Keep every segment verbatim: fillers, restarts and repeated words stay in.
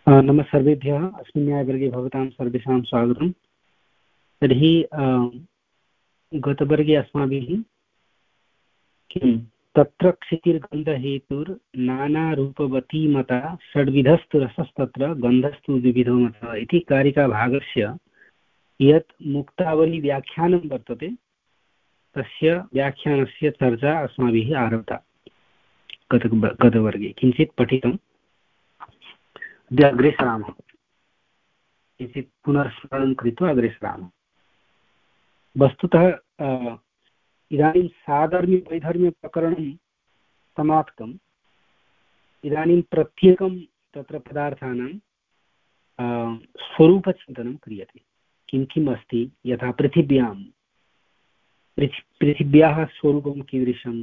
नमः सर्वेभ्यः। अस्मिन् न्यायवर्गे भवतां सर्वेषां स्वागतं। तर्हि गतवर्गे अस्माभिः किं तत्र क्षितिर्गन्धहेतुर्नानारूपवती मता षड्विधस्तु रसस्तत्र गन्धस्तु विविधो मतः इति कारिकाभागस्य यत् मुक्तावलीव्याख्यानं वर्तते तस्य व्याख्यानस्य चर्चा अस्माभिः आरब्धा गत गतवर्गे। किञ्चित् पठितम्, अद्य अग्रे सरामः। किञ्चित् पुनर्स्मरणं कृत्वा अग्रे सरामः। वस्तुतः इदानीं साधर्म्यवैधर्म्यप्रकरणं समाप्तम्। इदानीं प्रत्येकं तत्र पदार्थानां स्वरूपचिन्तनं क्रियते। किं किम् अस्ति, यथा पृथिव्यां पृथि पृथिव्याः स्वरूपं कीदृशं,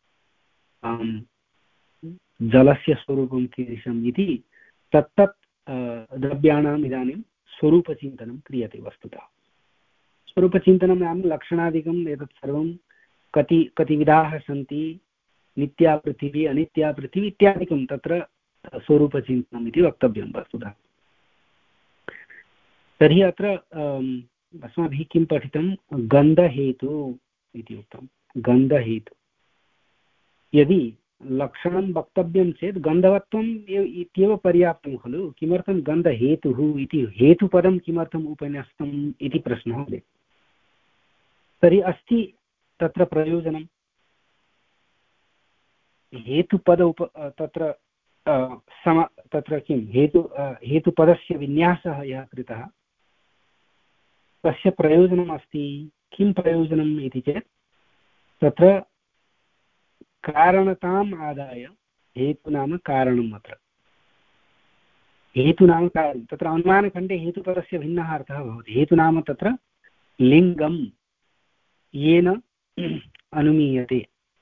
जलस्य स्वरूपं कीदृशम् इति तत्तत् द्रव्याणाम् इदानीं स्वरूपचिन्तनं क्रियते। वस्तुतः स्वरूपचिन्तनं नाम लक्षणादिकम् एतत् सर्वं कति कति विधाः सन्ति, नित्या पृथिवी अनित्या पृथिवी इत्यादिकं तत्र स्वरूपचिन्तनम् इति वक्तव्यं वस्तुतः। तर्हि अत्र अस्माभिः किं पठितं, गन्धहेतु इति उक्तं। गन्धहेतु यदि लक्षणं वक्तव्यं चेत् गन्धवत्वम् इत्येव पर्याप्तं खलु। किमर्थं गन्धहेतुः इति हेतुपदं किमर्थम् उपन्यस्तम् इति प्रश्नः उदेति। तर्हि अस्ति तत्र प्रयोजनं। हेतुपद उप तत्र सम तत्र किं हेतु हेतुपदस्य विन्यासः यः कृतः तस्य प्रयोजनम् अस्ति। किं प्रयोजनम् इति चेत् तत्र कारणताम् आदाय हेतु नाम कारणम्। अत्र हेतु नाम कारणं। तत्र अनुमानखण्डे हेतुपदस्य भिन्नः अर्थः भवति। हेतु नाम तत्र लिङ्गं येन अनुमीयते,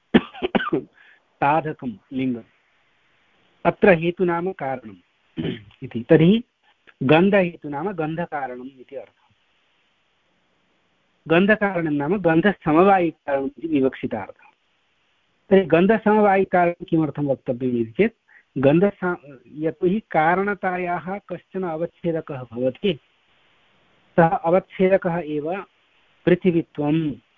साधकं लिङ्गम्। अत्र हेतु नाम कारणम् इति। तर्हि गन्धहेतु नाम गन्धकारणम् इति अर्थः। गन्धकारणं नाम गन्धसमवायिकारणम् इति विवक्षितार्थः। तर्हि गन्धसमवायिकारणं किमर्थं वक्तव्यम् इति चेत् गन्ध यतोहि कारणतायाः कश्चन अवच्छेदकः भवति, सः अवच्छेदकः एव पृथिवीत्वं।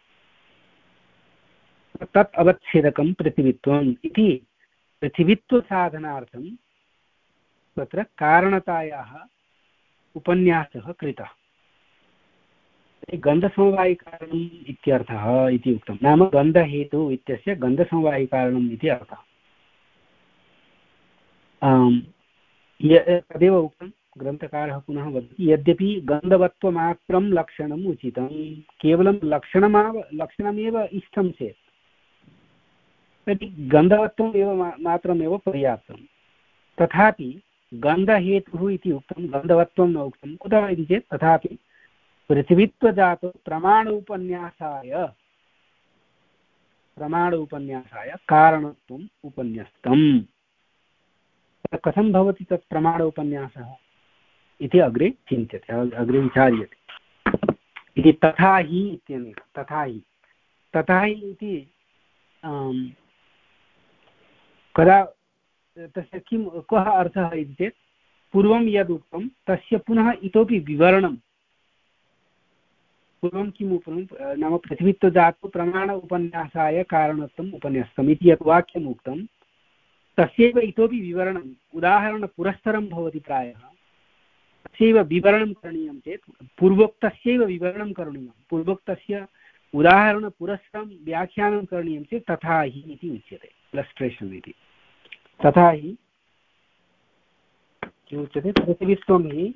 तत् अवच्छेदकं पृथिवीत्वम् इति पृथिवीत्वसाधनार्थं तत्र कारणतायाः उपन्यासः कृतः। गन्धसमवायिकारणम् इत्यर्थः इति उक्तं। नाम गन्धहेतु इत्यस्य गन्धसमवायिकारणम् इति अर्थः। तदेव उक्तं। ग्रन्थकारः पुनः वदति, यद्यपि गन्धवत्वमात्रं लक्षणम् उचितं, केवलं लक्षणमाव लक्षणमेव इष्टं चेत् तर्हि गन्धवत्वम् एव मात्रमेव पर्याप्तं। तथापि गन्धहेतुः इति उक्तं, गन्धवत्वं न उक्तं। कुतः इति चेत् तथापि पृथिवीत्वजातो प्रमाण उपन्यासाय प्रमाण उपन्यासाय कारणत्वम् उपन्यस्तम्। कथं भवति तत् प्रमाण उपन्यासः इति अग्रे चिन्त्यते, अग्रे विचार्यते इति। तथा हि इत्यनेन तथा हि तथा हि इति कदा तस्य किं कः अर्थः इति चेत् पूर्वं यदुक्तं तस्य पुनः इतोपि विवरणं। पूर्वं किम् उक्तं नाम पृथिवीत्वजातो प्रमाण उपन्यासाय कारणत्वम् उपन्यस्तम् इति यत् वाक्यम् उक्तं तस्यैव इतोपि विवरणम् उदाहरणपुरस्सरं भवति प्रायः। तस्यैव विवरणं करणीयं चेत् पूर्वोक्तस्यैव विवरणं करणीयं, पूर्वोक्तस्य उदाहरणपुरस्सरं व्याख्यानं करणीयं चेत् तथा हि इति उच्यते। इलस्ट्रेशन् इति। तथा हि किमुच्यते, पृथिवीत्वं हि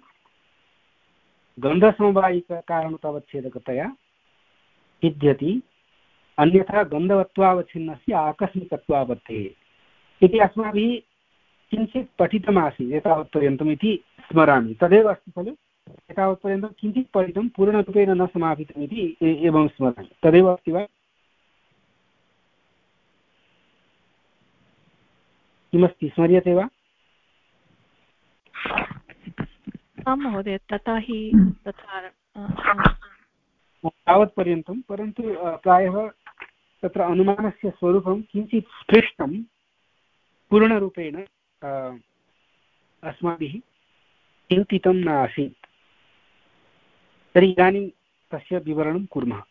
गन्धसमवायिकारणतावच्छेदकतया सिद्ध्यति, अन्यथा गन्धवत्वावच्छिन्नस्य आकस्मिकत्वापत्तेः इति अस्माभिः किञ्चित् पठितमासीत् एतावत्पर्यन्तम् इति स्मरामि। तदेव अस्ति खलु। एतावत्पर्यन्तं किञ्चित् पठितं, पूर्णरूपेण न समापितम् इति एवं स्मरामि। तदेव अस्ति वा? किमस्ति, स्मर्यते वा? आं महोदय, तथा हि तथा तावत्पर्यन्तं। परन्तु प्रायः तत्र अनुमानस्य स्वरूपं किञ्चित् स्पृष्टं पूर्णरूपेण अस्माभिः चिन्तितं न आसीत्। तर्हि इदानीं तस्य विवरणं कुर्मः।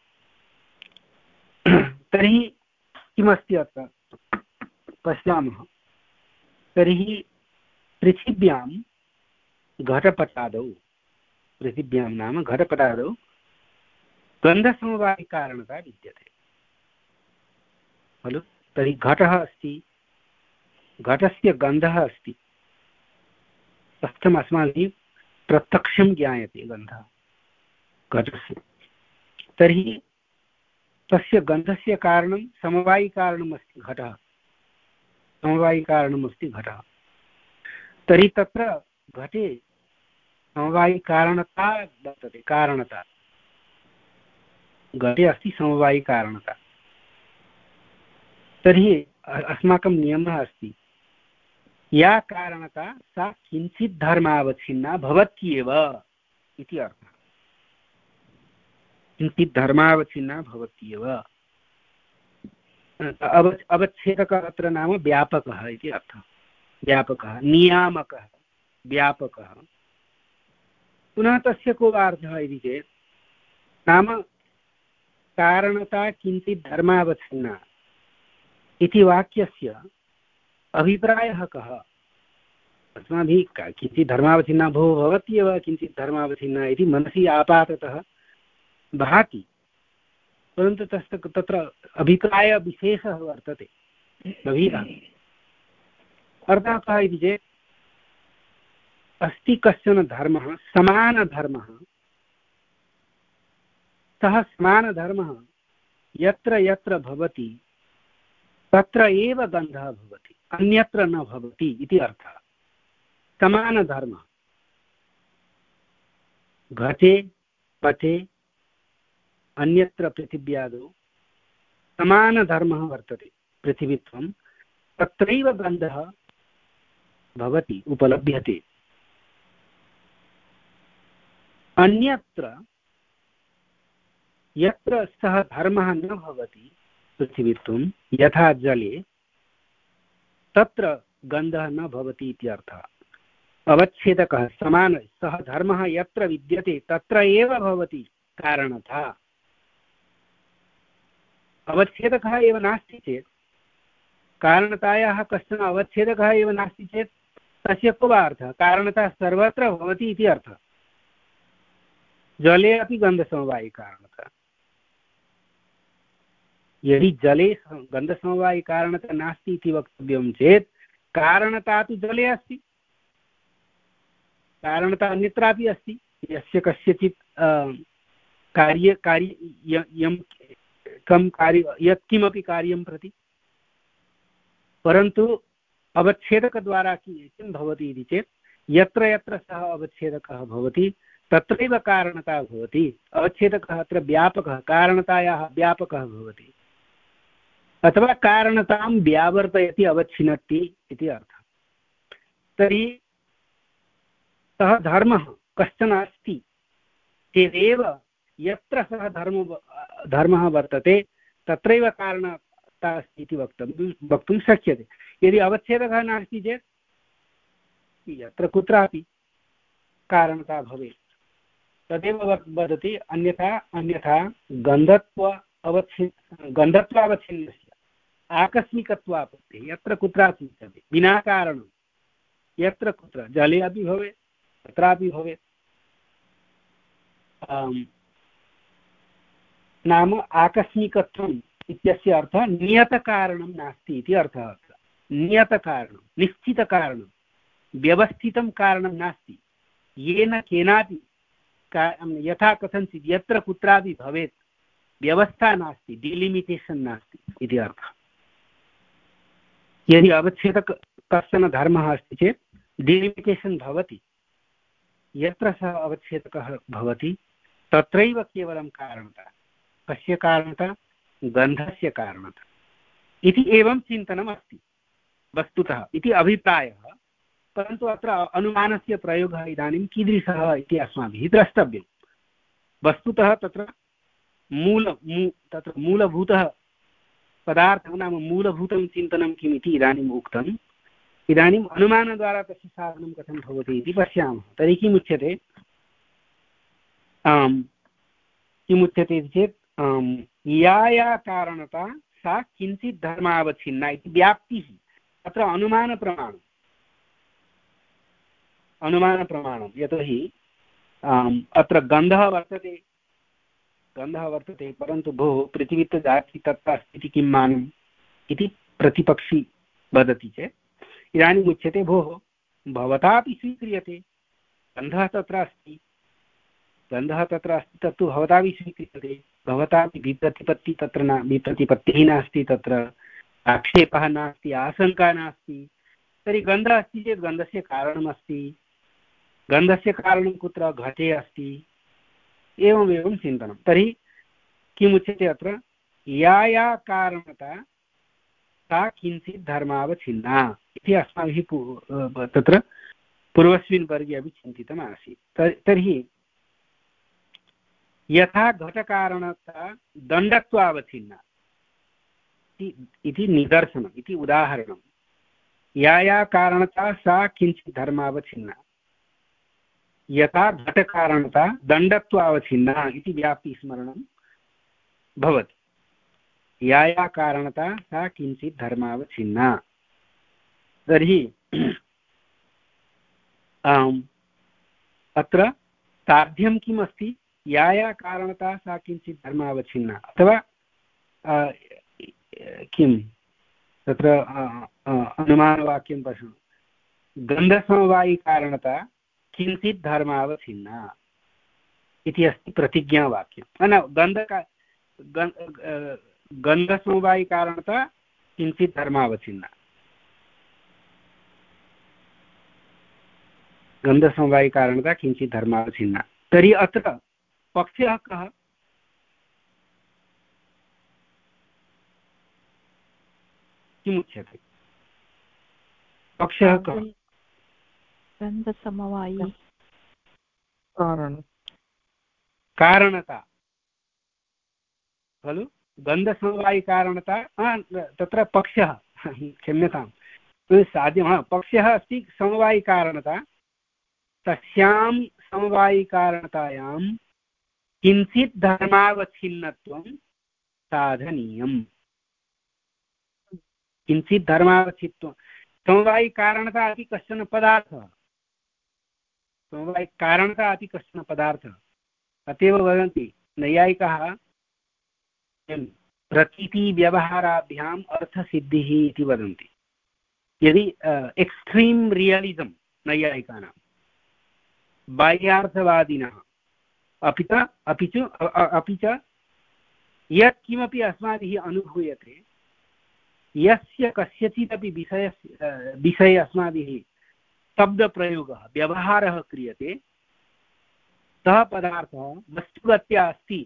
तर्हि किमस्ति अत्र पश्यामः। तर्हि पृथिव्यां घटपटादौ पृथिव्यां नाम घटपटादौ गन्धसमवायिकारणता विद्यते खलु। तर्हि घटः अस्ति, घटस्य गन्धः अस्ति, तस्थम् अस्माभिः प्रत्यक्षं ज्ञायते गन्धः घटस्य। तर्हि तस्य गन्धस्य कारणं समवायिकारणम् अस्ति घटः, समवायिकारणम् अस्ति घटः। तर्हि तत्र घटे समवायिकारणता वर्तते, कारणता घटे अस्ति समवायिकारणता। तर्हि अस्माकं नियमः अस्ति या कारणता सा किञ्चित् धर्मावच्छिन्ना भवत्येव इति अर्थः। किञ्चित् धर्मावच्छिन्ना भवत्येव। अव अवच्छेदकः अत्र नाम व्यापकः इति अर्थः। व्यापकः, नियामकः, व्यापकः। पुनः तस्य को अर्थः इति चेत् नाम कारणता किञ्चित् धर्मावच्छिन्ना इति वाक्यस्य अभिप्रायः कः? अस्माभिः किञ्चित् धर्मावच्छिन्ना भो भवत्येव किञ्चित् धर्मावच्छिन्ना इति मनसि आपाततः भाति, परन्तु तस्य तत्र अभिप्रायविशेषः वर्तते गभीरः। अर्थः कः इति चेत् अस्ति कश्चन धर्मः, समानधर्मः, सः समानधर्मः यत्र यत्र भवति तत्र एव गन्धः भवति, अन्यत्र न भवति इति अर्थः। समानधर्मः घटे पटे अन्यत्र पृथिव्यादौ समानधर्मः वर्तते, पृथिवीत्वं, तत्रैव गन्धः भवति, उपलभ्यते। अन्यत्र यत्र सः धर्मः न भवति, पृथिवीत्वं यथा जले, तत्र गन्धः न भवति इति अर्थः। अवच्छेदकः समान, सः धर्मः यत्र विद्यते तत्र एव भवति कारणतः। अवच्छेदकः एव नास्ति चेत्, कारणतायाः कश्चन अवच्छेदकः एव नास्ति चेत् तस्य को वा अर्थः? कारणतः सर्वत्र भवति इति अर्थः। जले अपि गन्धसमवायिकारणतः। यदि जले गन्धसमवायिकारणता नास्ति इति वक्तव्यं चेत् कारणता तु जले अस्ति, कारणता अन्यत्रापि अस्ति। यस्य कस्यचित् कार्य कार्य यं कं कार्य यत्किमपि कार्यं प्रति, परन्तु अवच्छेदकद्वारा किं भवति इति चेत् यत्र यत्र सः अवच्छेदकः भवति तत्रैव कारणता भवति। अवच्छेदकः अत्र व्यापकः, कारणतायाः व्यापकः भवति, अथवा कारणतां व्यावर्तयति, अवच्छिनत्ति इति अर्थः। तर्हि सः धर्मः कश्चन अस्ति चेदेव यत्र सः धर्म धर्मः वर्तते तत्रैव कारणता अस्ति इति वक्तुं वक्तुं शक्यते। यदि अवच्छेदकः नास्ति चेत् यत्र कुत्रापि कारणता भवेत्, तदेव वदति। अन्यथा अन्यथा गन्धत्व अवच्छि गन्धत्वावच्छिन्नस्य आकस्मिकत्वापत्तिः यत्र कुत्रापि भवेत्, विना कारणं यत्र कुत्र, जले अपि भवेत् तत्रापि भवेत्। नाम आकस्मिकत्वम् इत्यस्य अर्थः नियतकारणं नास्ति इति अर्थः। नियतकारणं, निश्चितकारणं, व्यवस्थितं कारणं नास्ति, येन केनापि यथा कथञ्चित् यत्र कुत्रापि भवेत्, व्यवस्था नास्ति, डिलिमिटेशन् नास्ति इति अर्थः। यदि अवच्छेदक कश्चन धर्मः अस्ति चेत् डिलिमिटेशन् भवति, यत्र सः अवच्छेदकः भवति तत्रैव केवलं कारणता। कस्य कारणता? गन्धस्य कारणता इति एवं चिन्तनम् अस्ति वस्तुतः इति अभिप्रायः। परन्तु अत्र अनुमानस्य प्रयोगः इदानीं कीदृशः इति अस्माभिः द्रष्टव्यं। वस्तुतः तत्र मूल मू तत्र मूलभूतः पदार्थः नाम मूलभूतं चिन्तनं किम् इति इदानीम् उक्तं। इदानीम् अनुमानद्वारा तस्य साधनं कथं भवति इति पश्यामः। तर्हि किमुच्यते, किमुच्यते इति चेत् या या कारणता सा किञ्चित् धर्मावच्छिन्ना इति व्याप्तिः। अत्र अनुमानप्रमाणम् अनुमानप्रमाणं यतोहि अत्र गन्धः वर्तते गन्धः वर्तते परन्तु भोः पृथिवीत्वजाति तत्र अस्ति इति किं मानम् इति प्रतिपक्षी वदति चेत् इदानीम् उच्यते भोः भवतापि स्वीक्रियते, गन्धः तत्र अस्ति गन्धः तत्र अस्ति तत्तु भवतापि स्वीक्रियते, भवतापि विप्रतिपत्ति तत्र न विप्रतिपत्तिः नास्ति, तत्र आक्षेपः नास्ति, आशङ्का नास्ति। तर्हि गन्धः अस्ति चेत् गन्धस्य कारणमस्ति, गन्धस्य कारणं कुत्र, घटे अस्ति, एवमेवं चिन्तनं। तर्हि किमुच्यते अत्र, या या कारणता सा किञ्चित् धर्मावच्छिन्ना इति अस्माभिः तत्र पूर्वस्मिन् वर्गे अपि चिन्तितम् आसीत्। तर्हि यथा घटकारणता दण्डत्वावच्छिन्ना इति निदर्शनम् इति उदाहरणं, या या कारणता सा किञ्चित् धर्मावच्छिन्ना, यथा घटकारणता दण्डत्वावच्छिन्ना इति व्याप्तिस्मरणं भवति। या या कारणता सा किञ्चित् धर्मावच्छिन्ना। तर्हि अत्र साध्यं किम् अस्ति, या या कारणता सा किञ्चित् धर्मावच्छिन्ना, अथवा किं तत्र अनुमानवाक्यं पश्यतु, गन्धसमवायिकारणता किञ्चित् धर्मावच्छिन्ना इति अस्ति प्रतिज्ञावाक्यं। न गन्धका गन्धसमवायिकारणता किञ्चित् धर्मावच्छिन्ना, गन्धसमवायिकारणता किञ्चित् धर्मावच्छिन्ना। तर्हि अत्र पक्षः कः, किमुच्यते, पक्षः कः? गन्धसमवायी कारणता खलु, गन्धसमवायिकारणता तत्र पक्षः, क्षम्यतां साध्यं, पक्षः अस्ति समवायिकारणता, तस्यां समवायिकारणतायां किञ्चित् धर्मावच्छिन्नत्वं साधनीयम्। किञ्चित् धर्मावच्छित्वं, समवायिकारणता अपि कश्चन पदार्थः, समवायिकारणता अपि कश्चन पदार्थः। अतएव वदन्ति नैयायिकाः प्रतीतिव्यवहाराभ्याम् अर्थसिद्धिः इति वदन्ति। यदि एक्स्ट्रीम् रियलिसम् नैयायिकानां, बाह्यार्थवादिनः अपि च अपि च अपि च यत् किमपि अस्माभिः अनुभूयते, यस्य कस्यचिदपि विषयस्य विषये अस्माभिः शब्दप्रयोगः व्यवहारः क्रियते, सः पदार्थः वस्तुगत्या अस्ति,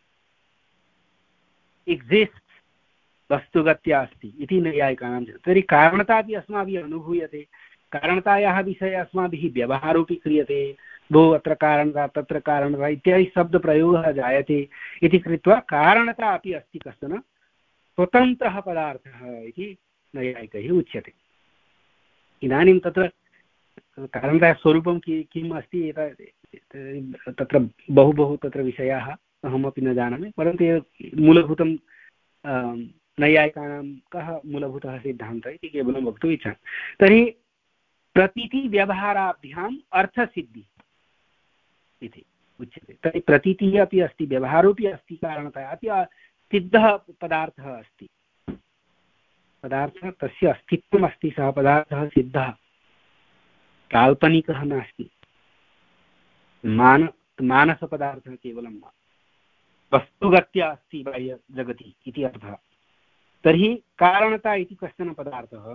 एक्सिस्ट्स्, वस्तुगत्या अस्ति इति नैयायिकानां। तर्हि कारणता अपि अस्माभिः अनुभूयते, कारणतायाः विषये अस्माभिः व्यवहारोऽपि क्रियते, भो अत्र कारणता तत्र कारणता इत्यादि शब्दप्रयोगः जायते इति कृत्वा कारणता अपि अस्ति कश्चन स्वतन्त्रः पदार्थः इति नैयायिकैः उच्यते। इदानीं तत्र कारणतः स्वरूपं कि किम् अस्ति तत्र बहु बहु तत्र विषयाः अहमपि न जानामि, परन्तु मूलभूतं नैयायिकानां कः मूलभूतः सिद्धान्तः इति केवलं वक्तुम् इच्छामि। तर्हि प्रतीतिव्यवहाराभ्याम् अर्थसिद्धिः इति उच्यते। तर्हि प्रतीतिः अपि अस्ति, व्यवहारोऽपि अस्ति, कारणतः अपि सिद्धः पदार्थः अस्ति, पदार्थः तस्य अस्तित्वम् अस्ति, सः पदार्थः सिद्धः, काल्पनिकः नास्ति, मान मानसपदार्थः केवलं न, वस्तुगत्या अस्ति बाह्यजगति इति अर्थः। तर्हि कारणता इति कश्चन पदार्थः,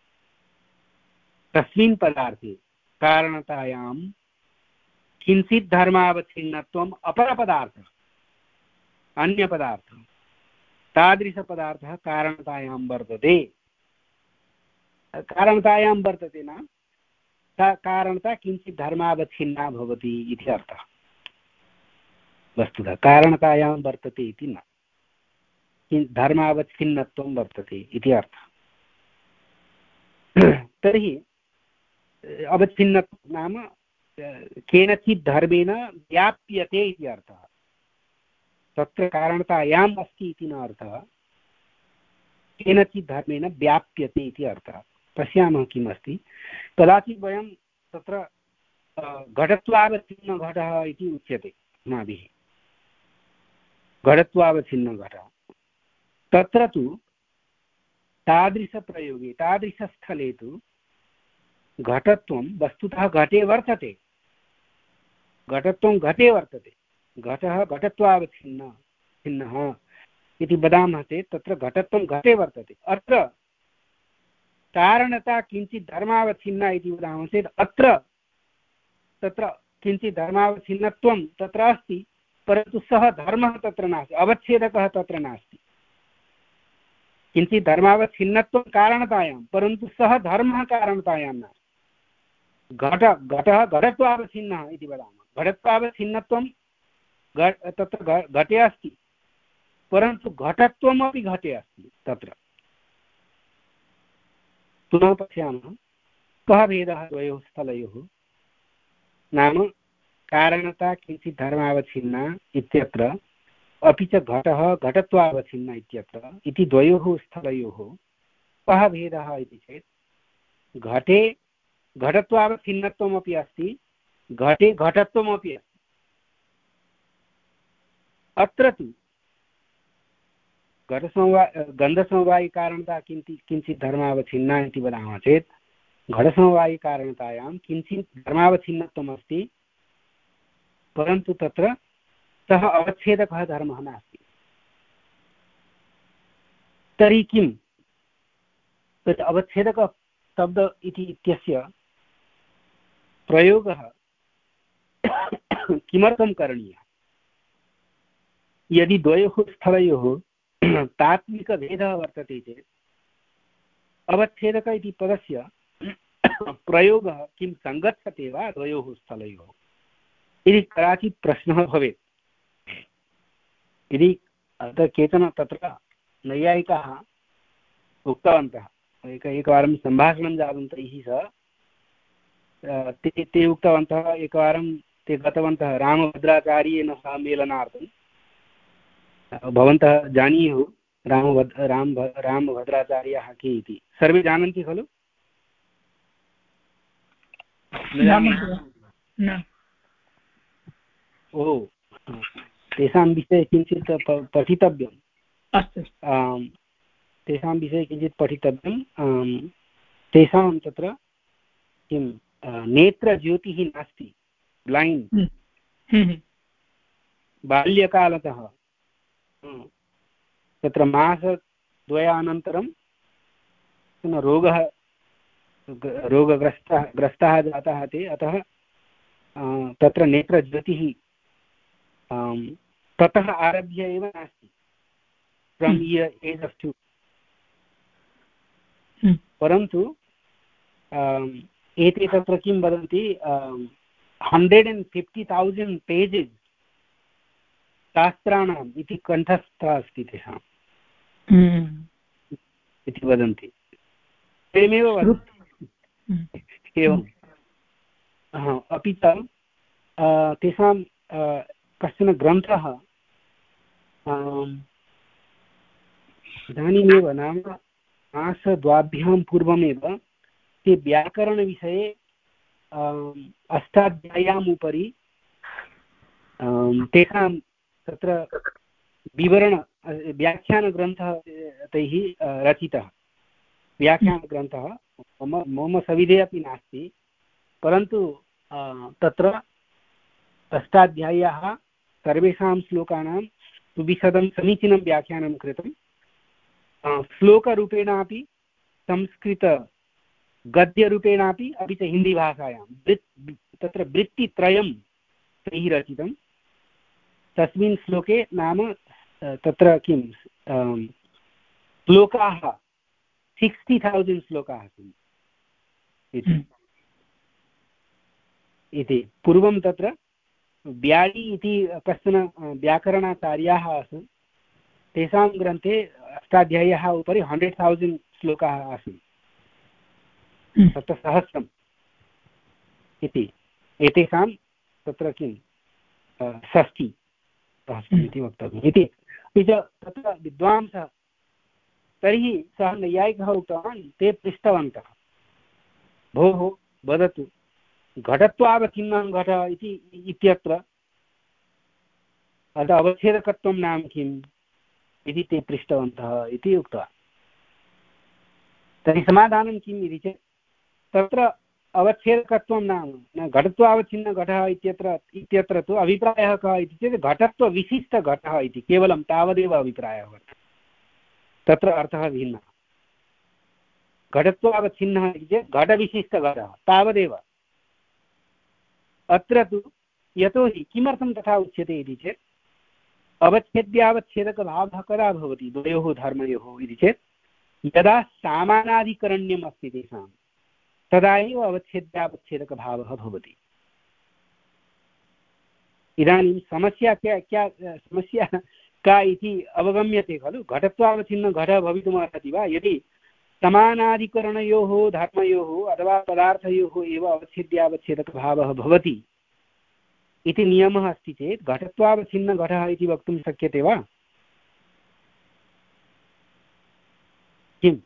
तस्मिन् पदार्थे कारणतायां किञ्चित् धर्मावच्छिन्नत्वम् अपरपदार्थः, अन्यपदार्थः, तादृशपदार्थः कारणतायां वर्तते। कारणतायां वर्तते न, सा कारणता किञ्चित् धर्मावच्छिन्ना भवति इति अर्थः। वस्तुतः कारणतायां वर्तते इति न, धर्मावच्छिन्नत्वं वर्तते इति अर्थः। तर्हि अवच्छिन्नत्वं नाम केनचित् धर्मेण व्याप्यते इति अर्थः। तत्र कारणतायाम् अस्ति इति न अर्थः, केनचित् धर्मेण व्याप्यते इति अर्थः। पश्यामः किम् अस्ति। कदाचित् वयं तत्र घटत्वावच्छिन्नघटः इति उच्यते अस्माभिः, घटत्वावच्छिन्नघटः। तत्र तु तादृशप्रयोगे तादृशस्थले तु घटत्वं वस्तुतः घटे वर्तते, घटत्वं घटे वर्तते, घटः घटत्वावच्छिन्न छिन्नः इति वदामः चेत् तत्र घटत्वं घटे वर्तते। अत्र कारणता किञ्चित् धर्मावच्छिन्ना इति वदामः चेत् अत्र तत्र किञ्चित् धर्मावच्छिन्नत्वं तत्र अस्ति, परन्तु सः धर्मः तत्र नास्ति, अवच्छेदकः तत्र नास्ति। किञ्चित् धर्मावच्छिन्नत्वं कारणतायां, परन्तु सः धर्मः कारणतायां नास्ति। घट घटः घटत्वावच्छिन्नः इति वदामः, घटत्वावच्छिन्नत्वं तत्र घटे अस्ति, परन्तु घटत्वमपि घटे अस्ति। तत्र पुनः पश्यामः कः भेदः द्वयोः स्थलयोः। नाम कारणता किञ्चित् धर्मावच्छिन्ना इत्यत्र, अपि च घटः घटत्वावच्छिन्न इत्यत्र इति द्वयोः स्थलयोः कः भेदः इति चेत् घटे घटत्वावच्छिन्नत्वमपि अस्ति, घटे घटत्वमपि अस्ति। अत्र तु घटसमवाय गन्धसमवायिकारणता किञ्चित् किञ्चित् धर्मावच्छिन्ना इति वदामः चेत् घटसमवायिकारणतायां किञ्चित् धर्मावच्छिन्नत्वम् अस्ति, परन्तु तत्र सः अवच्छेदकः धर्मः नास्ति। तर्हि किं तत् अवच्छेदकशब्द इति इत्यस्य प्रयोगः किमर्थं करणीयः? यदि द्वयोः स्थलयोः तात्विकभेदः वर्तते चेत् अवच्छेदक इति पदस्य प्रयोगः किं सङ्गच्छते वा द्वयोः स्थलयोः इति कदाचित् प्रश्नः भवेत्। यदि अत्र केचन तत्र नैयायिकाः उक्तवन्तः, एक एकवारं सम्भाषणं जातं तैः सह, ते ते उक्तवन्तः, एकवारं ते गतवन्तः रामभद्राचार्येण सह मेलनार्थं। भवन्तः जानीयुः रामभद् राम रामभद्राचार्याः के इति, सर्वे जानन्ति खलु? ओ, तेषां विषये किञ्चित् पठितव्यम्। अस्तु, तेषां विषये किञ्चित् पठितव्यं। तेषां तत्र किं नेत्रज्योतिः नास्ति, ब्लैण्ड्। बाल्यकालतः तत्र मासद्वयानन्तरं रोगः रोगग्रस्तः ग्रस्तः जातः ते, अतः तत्र नेत्रज्योतिः ततः आरभ्य एव नास्ति, from year age of two. परन्तु एते तत्र किं वदन्ति, hundred and fifty thousand pages शास्त्राणाम् इति कण्ठस्थः अस्ति तेषाम् इति वदन्ति, एवमेव वदन्ति। एवम् अपि च तेषां कश्चन ग्रन्थः इदानीमेव, नाम मासद्वाभ्यां पूर्वमेव ते व्याकरणविषये अष्टाध्याय्याम् उपरि तेषां तत्र विवरण व्याख्यानग्रन्थः तैः रचितः। व्याख्यानग्रन्थः मम मम सविधे अपि नास्ति, परन्तु तत्र अष्टाध्याय्याः सर्वेषां श्लोकानां सुविशदं समीचीनं व्याख्यानं कृतं। श्लोकरूपेणापि संस्कृतगद्यरूपेणापि, अपि च हिन्दीभाषायां तत्र वृत्तित्रयं तैः रचितं। तस्मिन् श्लोके नाम तत्र किं श्लोकाः सिक्स्टि थौसण्ड् श्लोकाः सन्ति इति। पूर्वं तत्र ब्याडि इति कश्चन व्याकरणाचार्याः आसन्, तेषां ग्रन्थे अष्टाध्याय्याः उपरि हण्ड्रेड् थौसण्ड् श्लोकाः आसन्। तत्र सहस्रम् इति एतेषां तत्र किं षष्टि सहस्रम् इति वक्तव्यम् इति। अपि च तत्र विद्वांसः, तर्हि सः नैयायिकः उक्तवान्, ते पृष्टवन्तः भोः वदतु घटत्वावच्छिन्नं घटः इति इत्यत्र अतः अवच्छेदकत्वं नाम किम् इति ते पृष्टवन्तः इति उक्तवान्। तर्हि समाधानं किम् इति चेत् तत्र अवच्छेदकत्वं नाम न घटत्वावच्छिन्न घटः इत्यत्र इत्यत्र तु अभिप्रायः कः इति चेत् घटत्वविशिष्टघटः इति केवलं तावदेव अभिप्रायः वर्तते, तत्र अर्थः भिन्नः। घटत्वावच्छिन्नः इति चेत् घटविशिष्टघटः तावदेव। अत्र तु यतोहि किमर्थं तथा उच्यते इति चेत् अवच्छेद्यावच्छेदकभावः कदा भवति द्वयोः धर्मयोः इति चेत् यदा सामानाधिकरण्यम् अस्ति तेषां तदा एव अवच्छेद्यावच्छेदकभावः भवति। इदानीं समस्या क्या क्या समस्या का इति अवगम्यते खलु। घटत्वावच्छिन्न घटः भवितुमर्हति वा यदि समानाधिकरणयोः धर्मयोः अथवा पदार्थयोः एव अवच्छेद्यावच्छेदकभावः भवति इति नियमः अस्ति चेत् घटत्वावच्छिन्न घटः इति वक्तुं शक्यते वा? किम्?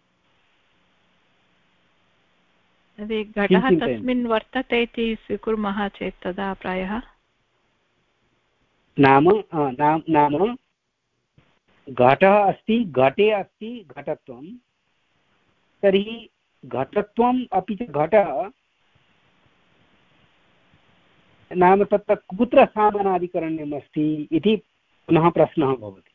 यदि घटः तस्मिन् वर्तते इति स्वीकुर्मः चेत् तदा प्रायः नाम नाम नाम घटः अस्ति, घटे अस्ति घटत्वं, तर्हि घटत्वम् अपि च घटः नाम तत्र कुत्र सामानाधिकरण्यम् अस्ति इति पुनः प्रश्नः भवति।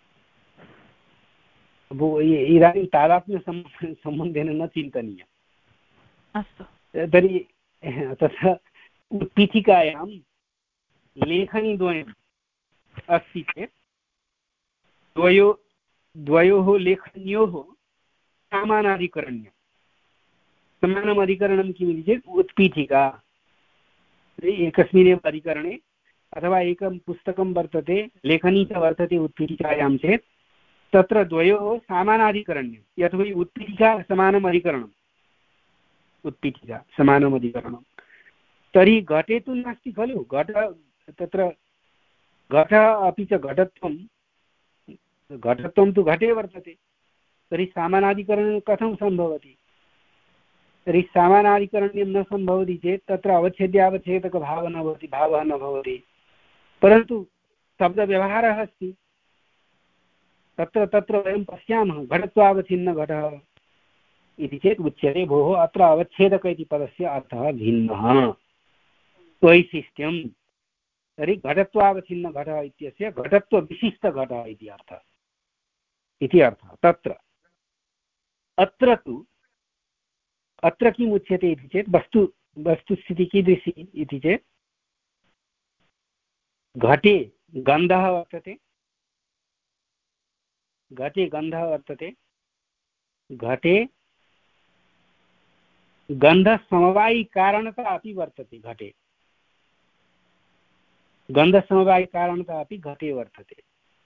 इदानीं तादात्म्यसम्बन्धेन न चिन्तनीयम्। अस्तु, तर्हि तत्र उत्पीठिकायां लेखनीद्वयम् अस्ति चेत् द्वयो द्वयोः लेखन्योः समानाधिकरण्यं, समानम् अधिकरणं किमिति चेत् उत्पीठिका। एकस्मिन्नेव अधिकरणे अथवा एकं पुस्तकं वर्तते, लेखनी च वर्तते उत्पीठिकायां चेत् तत्र द्वयोः समानाधिकरण्यं, यतोहि उत्पीठिका समानम् अधिकरणम्, उत्पीठिका समानम् अधिकरणं। तर्हि घटे तु नास्ति खलु, घट तत्र घटः अपि च घटत्वं घटत्वं तु घटे वर्तते, तर्हि समानाधिकरणं कथं सम्भवति? तर्हि समानाधिकरण्यं न सम्भवति चेत् तत्र अवच्छेद्यावच्छेदकभावः न भवति, भावः न भवति। परन्तु शब्दव्यवहारः अस्ति, तत्र तत्र वयं पश्यामः घटत्वावच्छिन्न घटः इति चेत् उच्यते भोः अत्र अवच्छेदक इति पदस्य अर्थः भिन्नः, वैशिष्ट्यं। तर्हि घटत्वावच्छिन्न घटः इत्यस्य घटत्वविशिष्टघटः इति अर्थः इति अर्थः तत्र। अत्र तु अत्र किम् उच्यते इति चेत् वस्तु वस्तुस्थितिः कीदृशी इति चेत् घटे गन्धः वर्तते, घटे गन्धः वर्तते, घटे गन्धसमवायिकारणता अपि वर्तते, घटे गन्धसमवायिकारणता अपि घटे वर्तते।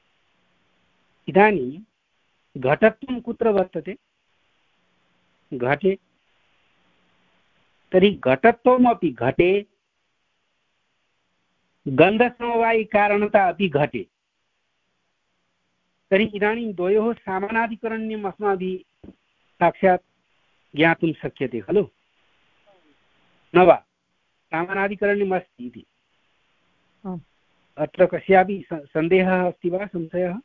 इदानीं घटत्वं कुत्र वर्तते? घटे। तर्हि घटत्वमपि घटे, गन्धसमवायिकारणता अपि घटे। तर्हि इदानीं द्वयोः समानाधिकरण्यम् अस्माभिः साक्षात् ज्ञातुं शक्यते खलु, न वा? समानाधिकरण्यम् अस्ति इति अत्र कस्यापि सन्देहः अस्ति वा, संशयः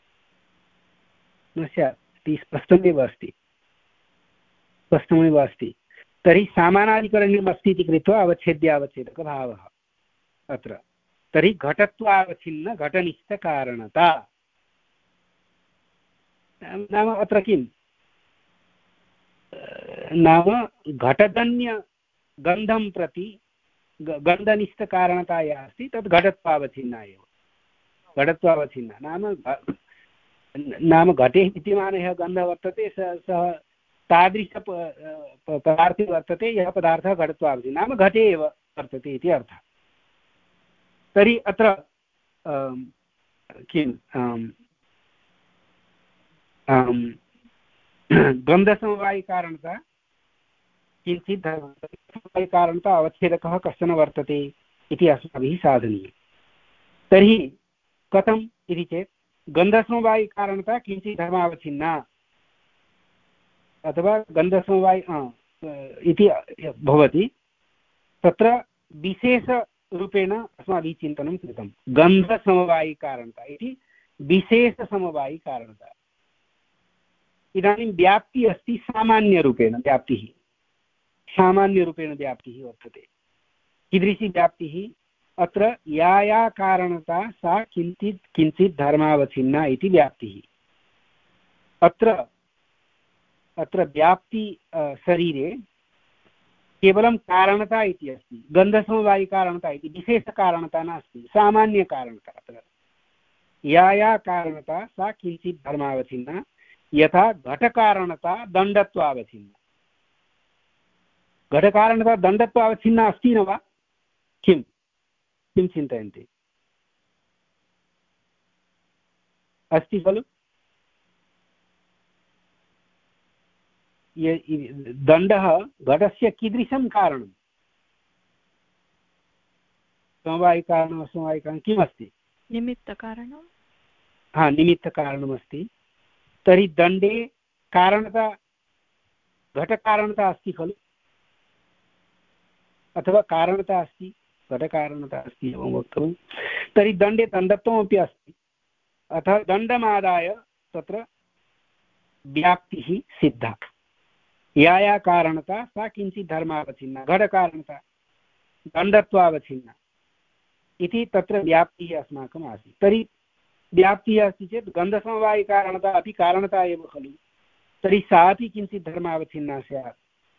न स्यात्, स्पष्टमेव अस्ति, स्पष्टमेव अस्ति। तर्हि समानाधिकरण्यम् अस्ति इति कृत्वा अवच्छेद्यावच्छेदकभावः अत्र। तर्हि घटत्वावच्छिन्न घटनिष्ठकारणता नाम अत्र किं नाम घटजन्यगन्धं प्रति गन्धनिष्ठकारणता या अस्ति तद् घटत्वावच्छिन्ना एव, घटत्वावच्छिन्ना नाम नाम घटे विद्यमानः यः गन्धः वर्तते स सः तादृश पदार्थे वर्तते यः पदार्थः घटत्वावच्छिन्नः नाम घटे एव वर्तते इति अर्थः। तर्हि अत्र किं गन्धसमवायिकारणता किञ्चित् धर्मकारणता अवच्छेदकः कश्चन वर्तते इति अस्माभिः साधनीयं। तर्हि कथम् इति चेत् गन्धसमवायिकारणता किञ्चित् धर्मावच्छिन्ना अथवा गन्धसमवायि इति भवति। तत्र विशेषरूपेण अस्माभिः चिन्तनं कृतं। गन्धसमवायिकारणता इति विशेषसमवायिकारणता। इदानीं व्याप्तिः अस्ति सामान्यरूपेण, व्याप्तिः सामान्यरूपेण व्याप्तिः वर्तते। कीदृशी व्याप्तिः? अत्र या या कारणता सा किञ्चित् किञ्चित् धर्मावच्छिन्ना इति व्याप्तिः। अत्र अत्र व्याप्ति शरीरे केवलं कारणता इति अस्ति, गन्धसमवायिकारणता इति विशेषकारणता नास्ति, सामान्यकारणता। अत्र या या कारणता सा किञ्चित् धर्मावच्छिन्ना, यथा घटकारणता दण्डत्वावच्छिन्ना। घटकारणता दण्डत्वावच्छिन्ना अस्ति न वा? किं किं चिन्तयन्ति? अस्ति खलु? दण्डः घटस्य कीदृशं कारणं? समवायिकारणम् असमवायिकारणं किम् अस्ति? निमित्तकारणं। हा, निमित्तकारणमस्ति। तर्हि दण्डे कारणता घटकारणता अस्ति खलु, अथवा कारणता अस्ति, घटकारणता अस्ति एवं वक्तव्यं। तर्हि दण्डे दण्डत्वमपि अस्ति। अतः दण्डमादाय तत्र व्याप्तिः सिद्धा। या या कारणता सा किञ्चित् धर्मावच्छिन्ना, घटकारणता दण्डत्वावच्छिन्ना इति तत्र व्याप्तिः अस्माकम् आसीत्। तर्हि व्याप्तिः अस्ति चेत् गन्धसमवायिकारणता अपि कारणता एव खलु, तर्हि सा अपि किञ्चित् धर्मावच्छिन्ना स्यात्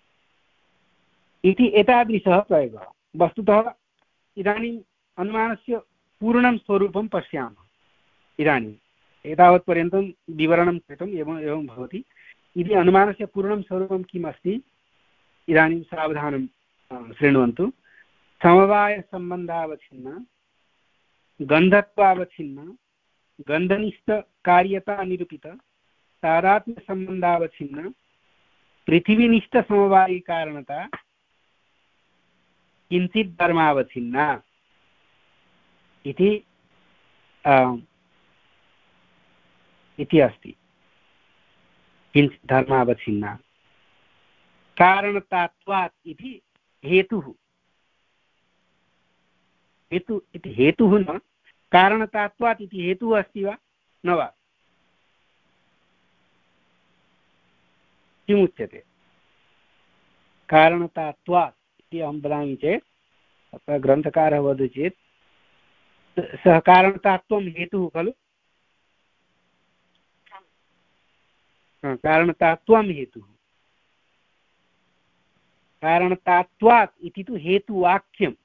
इति एतादृशः प्रयोगः। वस्तुतः इदानीम् अनुमानस्य पूर्णं स्वरूपं पश्यामः। इदानीम् एतावत्पर्यन्तं विवरणं कृतम्, एवम् एवं भवति इति। अनुमानस्य पूर्णं स्वरूपं किम् अस्ति? इदानीं सावधानं शृण्वन्तु। समवायसम्बन्धावच्छिन्ना, गन्धत्वावच्छिन्ना, गन्धनिष्ठकार्यता निरूपित, तादात्म्यसम्बन्धावच्छिन्ना, पृथिवीनिष्ठसमवायिकारणता, किञ्चित् धर्मावच्छिन्ना इति इति अस्ति। किञ्चित् धर्मावच्छिन्ना कारणतात्वात् इति हेतुः। हेतु इति हेतुः न, कारणतात्वात् इति हेतुः अस्ति वा न वा? किमुच्यते? कारणतात्वात् इति अहं वदामि चेत्, अत्र ग्रन्थकारः वदति चेत् सः कारणतात्वं हेतुः खलु। कारणतात्वं हेतुः। कारणतात्वात् इति तु हेतुवाक्यं।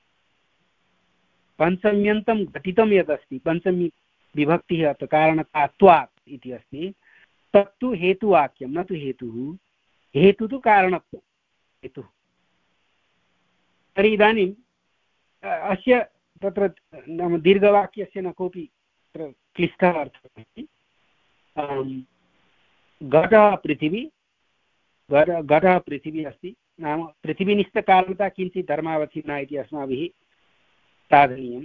पञ्चम्यन्तं घटितं यदस्ति, पञ्चमी विभक्तिः अत्र कारणतात्वात् इति अस्ति, तत्तु हेतुवाक्यं, न तु हेतुः। हेतुः तु कारणत्वं, हेतुः। तर्हि इदानीम् अस्य तत्र नाम दीर्घवाक्यस्य न कोऽपि तत्र क्लिष्टः अर्थः अस्ति। घटः पृथिवी, घट घटः पृथिवी अस्ति, नाम पृथिवीनिष्ठकारणता किञ्चित् धर्मावच्छिन्ना इति अस्माभिः साधनीयं।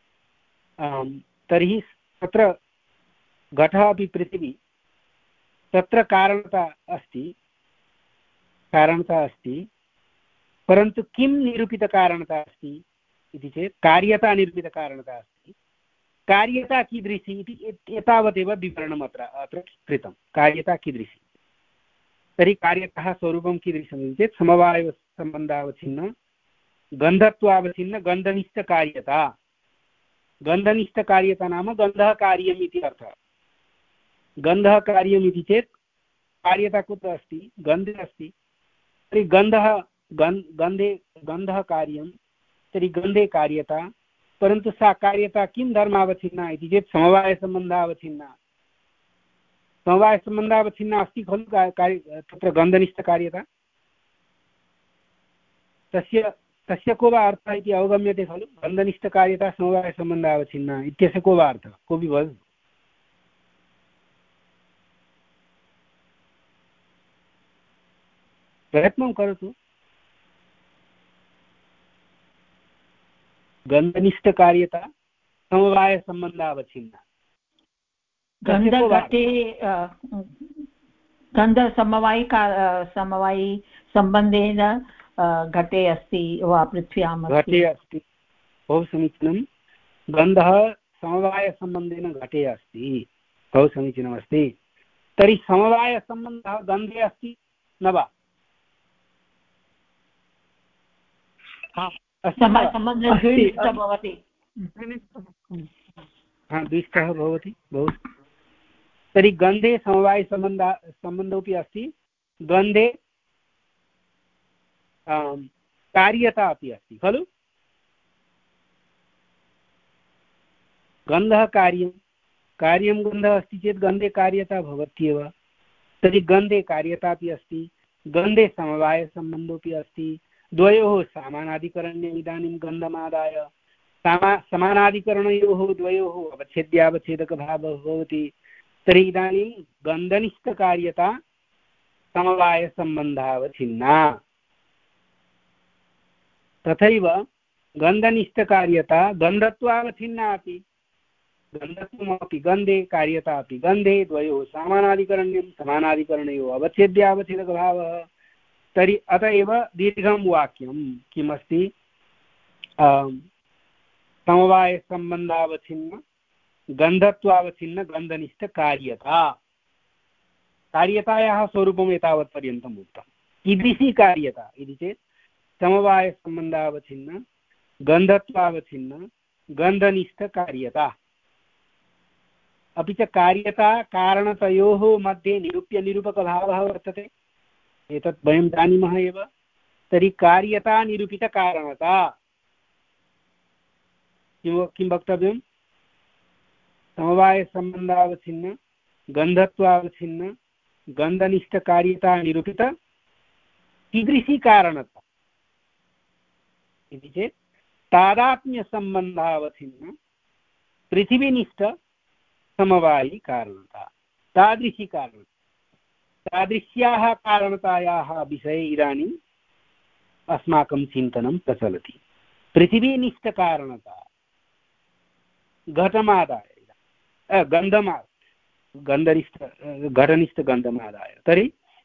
तर्हि तत्र घटः अपि पृथिवी, तत्र कारणता अस्ति, कारणता अस्ति, परन्तु किं निरूपितकारणता अस्ति इति चेत् कार्यता निरूपितकारणता अस्ति। कार्यता कीदृशी इति एतावदेव विवरणम् अत्र अत्र कृतं। कार्यता कीदृशी? तर्हि कार्यतः स्वरूपं कीदृशम् इति चेत् समवायसम्बन्धावच्छिन्न, गन्धत्वावच्छिन्न, गन्धनिष्ठकार्यता। गन्धनिष्ठकार्यता नाम गन्धः कार्यम् इति अर्थः। गन्धः कार्यम् इति चेत् कार्यता कुत्र अस्ति? गन्धे अस्ति। तर्हि गन्धः गन् गन्धे गन्धः कार्यं, तर्हि गन्धे कार्यता, परन्तु सा कार्यता किं धर्मावच्छिन्ना इति चेत् समवायसम्बन्धावच्छिन्ना। समवायसम्बन्धावच्छिन्ना अस्ति खलु तत्र गन्धनिष्ठकार्यता। तस्य तस्य को वा अर्थः इति अवगम्यते खलु? गन्धनिष्ठकार्यता समवायसम्बन्धावच्छिन्ना इत्यस्य को वा अर्थः? कोऽपि वदतु। प्रयत्नं करोतु। गन्धनिष्ठकार्यता समवायसम्बन्धावच्छिन्ना। गन्धघटे गन्धसमवायि समवायि सम्बन्धेन घटे अस्ति वा पृथ्व्याम् घटे अस्ति। बहु समीचीनं। गन्धः समवायसम्बन्धेन घटे अस्ति। बहु समीचीनमस्ति। तर्हि समवायसम्बन्धः गन्धे अस्ति न वा? द्विष्टः भवति। बहु। तर्हि गन्धे समवायसम्बन्धः सम्बन्धोऽपि अस्ति। गन्धे कार्यता अपि अस्ति खलु। गन्धः कार्यं कार्यं गन्धः अस्ति चेत् गन्धे कार्यता भवत्येव। तर्हि गन्धे कार्यता अपि अस्ति, गन्धे समवायसम्बन्धोऽपि अस्ति। द्वयोः समानाधिकरण्यम् इदानीं गन्धमादाय सामा समानाधिकरणयोः द्वयोः अवच्छेद्यावच्छेदकभावः भवति। तर्हि इदानीं गन्धनिष्ठकार्यता समवायसम्बन्धावच्छिन्ना। तथैव गन्धनिष्ठकार्यता गन्धत्वावच्छिन्ना अपि। गन्धत्वमपि गन्धे कार्यता अपि गन्धे द्वयोः समानाधिकरण्यं समानाधिकरणयोः अवच्छेद्यावच्छेदकभावः। तर्हि अत एव दीर्घं वाक्यं किमस्ति? समवायसम्बन्धावच्छिन्न गन्धत्वावच्छिन्न गन्धनिष्ठकार्यता। कार्यतायाः स्वरूपम् एतावत्पर्यन्तम् उक्तम्। कीदृशी कार्यता इति चेत् समवायसम्बन्धावच्छिन्न गन्धत्वावच्छिन्न गन्धनिष्ठकार्यता। अपि च कार्यता कारणतयोः मध्ये निरूप्य निरूपकभावः वर्तते, एतत् वयं जानीमः एव। तर्हि कार्यता निरूपितकारणता किं किं वक्तव्यं? समवायसम्बन्धावच्छिन्न गन्धत्वावच्छिन्न गन्धनिष्ठकार्यता निरूपित कीदृशी कारणता इति चेत् तादात्म्यसम्बन्धावच्छिन्न पृथिवीनिष्ठ समवायी कारणता। तादृशी कारणता, तादृश्याः कारणतायाः विषये इदानीम् अस्माकं चिन्तनं प्रचलति। पृथिवीनिष्ठकारणता घटमादाय गन्धमा गन्धनिष्ठ घटनिष्ठगन्धमादाय। तर्हि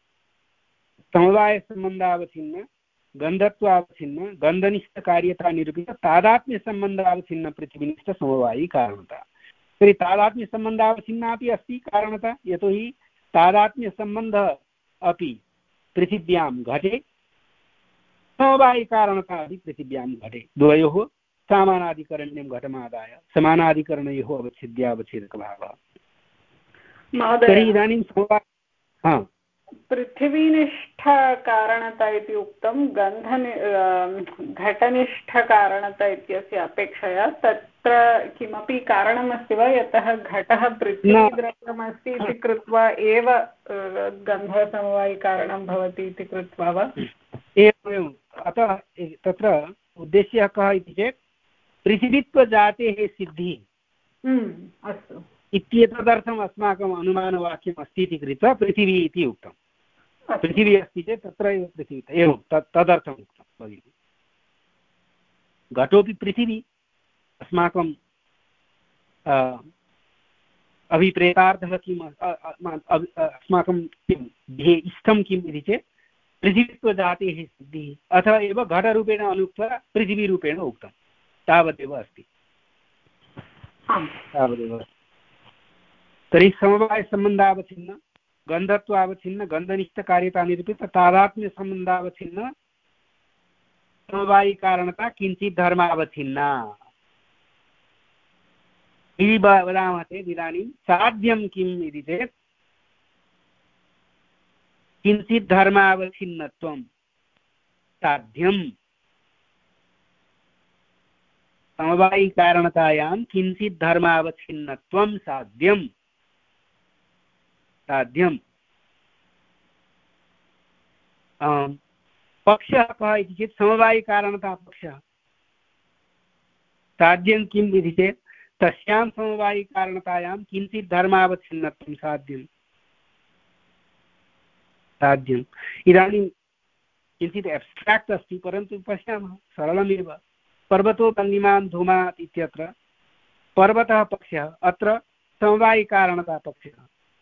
समवायसम्बन्धावच्छिन्न गन्धत्वावच्छिन्न गन्धनिष्ठकार्यता निरूपित तादात्म्यसम्बन्धावच्छिन्न पृथिवीनिष्ठ समवायी कारणता। तर्हि तादात्म्यसम्बन्धावच्छिन्ना अपि अस्ति कारणता, यतोहि तादात्म्यसम्बन्धः अपि पृथिव्यां घटे, समवायिकारणता अपि पृथिव्यां घटे। द्वयोः समानाधिकरण्यं घटमादाय समानाधिकरणयोः अवच्छेद्यावच्छेदकभावः। तर्हि इदानीं समवाय हा पृथिवीनिष्ठकारणता इति उक्तं। गन्ध घटनिष्ठकारणता इत्यस्य अपेक्षया तत्र किमपि कारणमस्ति वा? यतः घटः पृथिवीद्रव्यमस्ति इति कृत्वा एव गन्धसमवायिकारणं भवति इति कृत्वा वा? एवमेवम्। अतः तत्र उद्देश्यः कः इति चेत् पृथिवीत्वजातेः सिद्धिः अस्तु इत्येतदर्थम् अस्माकम् अनुमानवाक्यम् अस्ति इति कृत्वा पृथिवी इति उक्तम्। पृथिवी अस्ति चेत् तत्र एव पृथिवी एवं तत् तदर्थम् उक्तं भगिनि। घटोपि पृथिवी अस्माकं अभिप्रेतार्थः किम् अस्माकं किं ध्येय इष्टं किम् इति चेत् पृथिवीत्वजातेः सिद्धिः अथवा एव घटरूपेण अनुक्त्वा पृथिवीरूपेण उक्तं। तावदेव अस्ति तावदेव। तर्हि समवायसम्बन्धावच्छिन्न गन्धत्वावच्छिन्न गन्धनिष्ठकार्यता निरूपित तादात्म्यसम्बन्धावच्छिन्न समवायिकारणता किञ्चित् धर्मावच्छिन्ना इति वदामः चेत् इदानीं साध्यं किम् इति चेत् किञ्चित् धर्मावच्छिन्नत्वं साध्यं। समवायिकारणतायां किञ्चित् धर्मावच्छिन्नत्वं साध्यं साध्यं। पक्षः कः इति चेत् समवायिकारणता पक्षः। साध्यं किम् इति चेत् तस्यां समवायिकारणतायां किञ्चित् धर्मावच्छिन्नत्वं साध्यं साध्यम्। इदानीं किञ्चित् एब्स्ट्राक्ट् अस्ति, परन्तु पश्यामः सरलमेव। पर्वतो वह्निमान् धूमात् इत्यत्र पर्वतः पक्षः, अत्र समवायिकारणता पक्षः।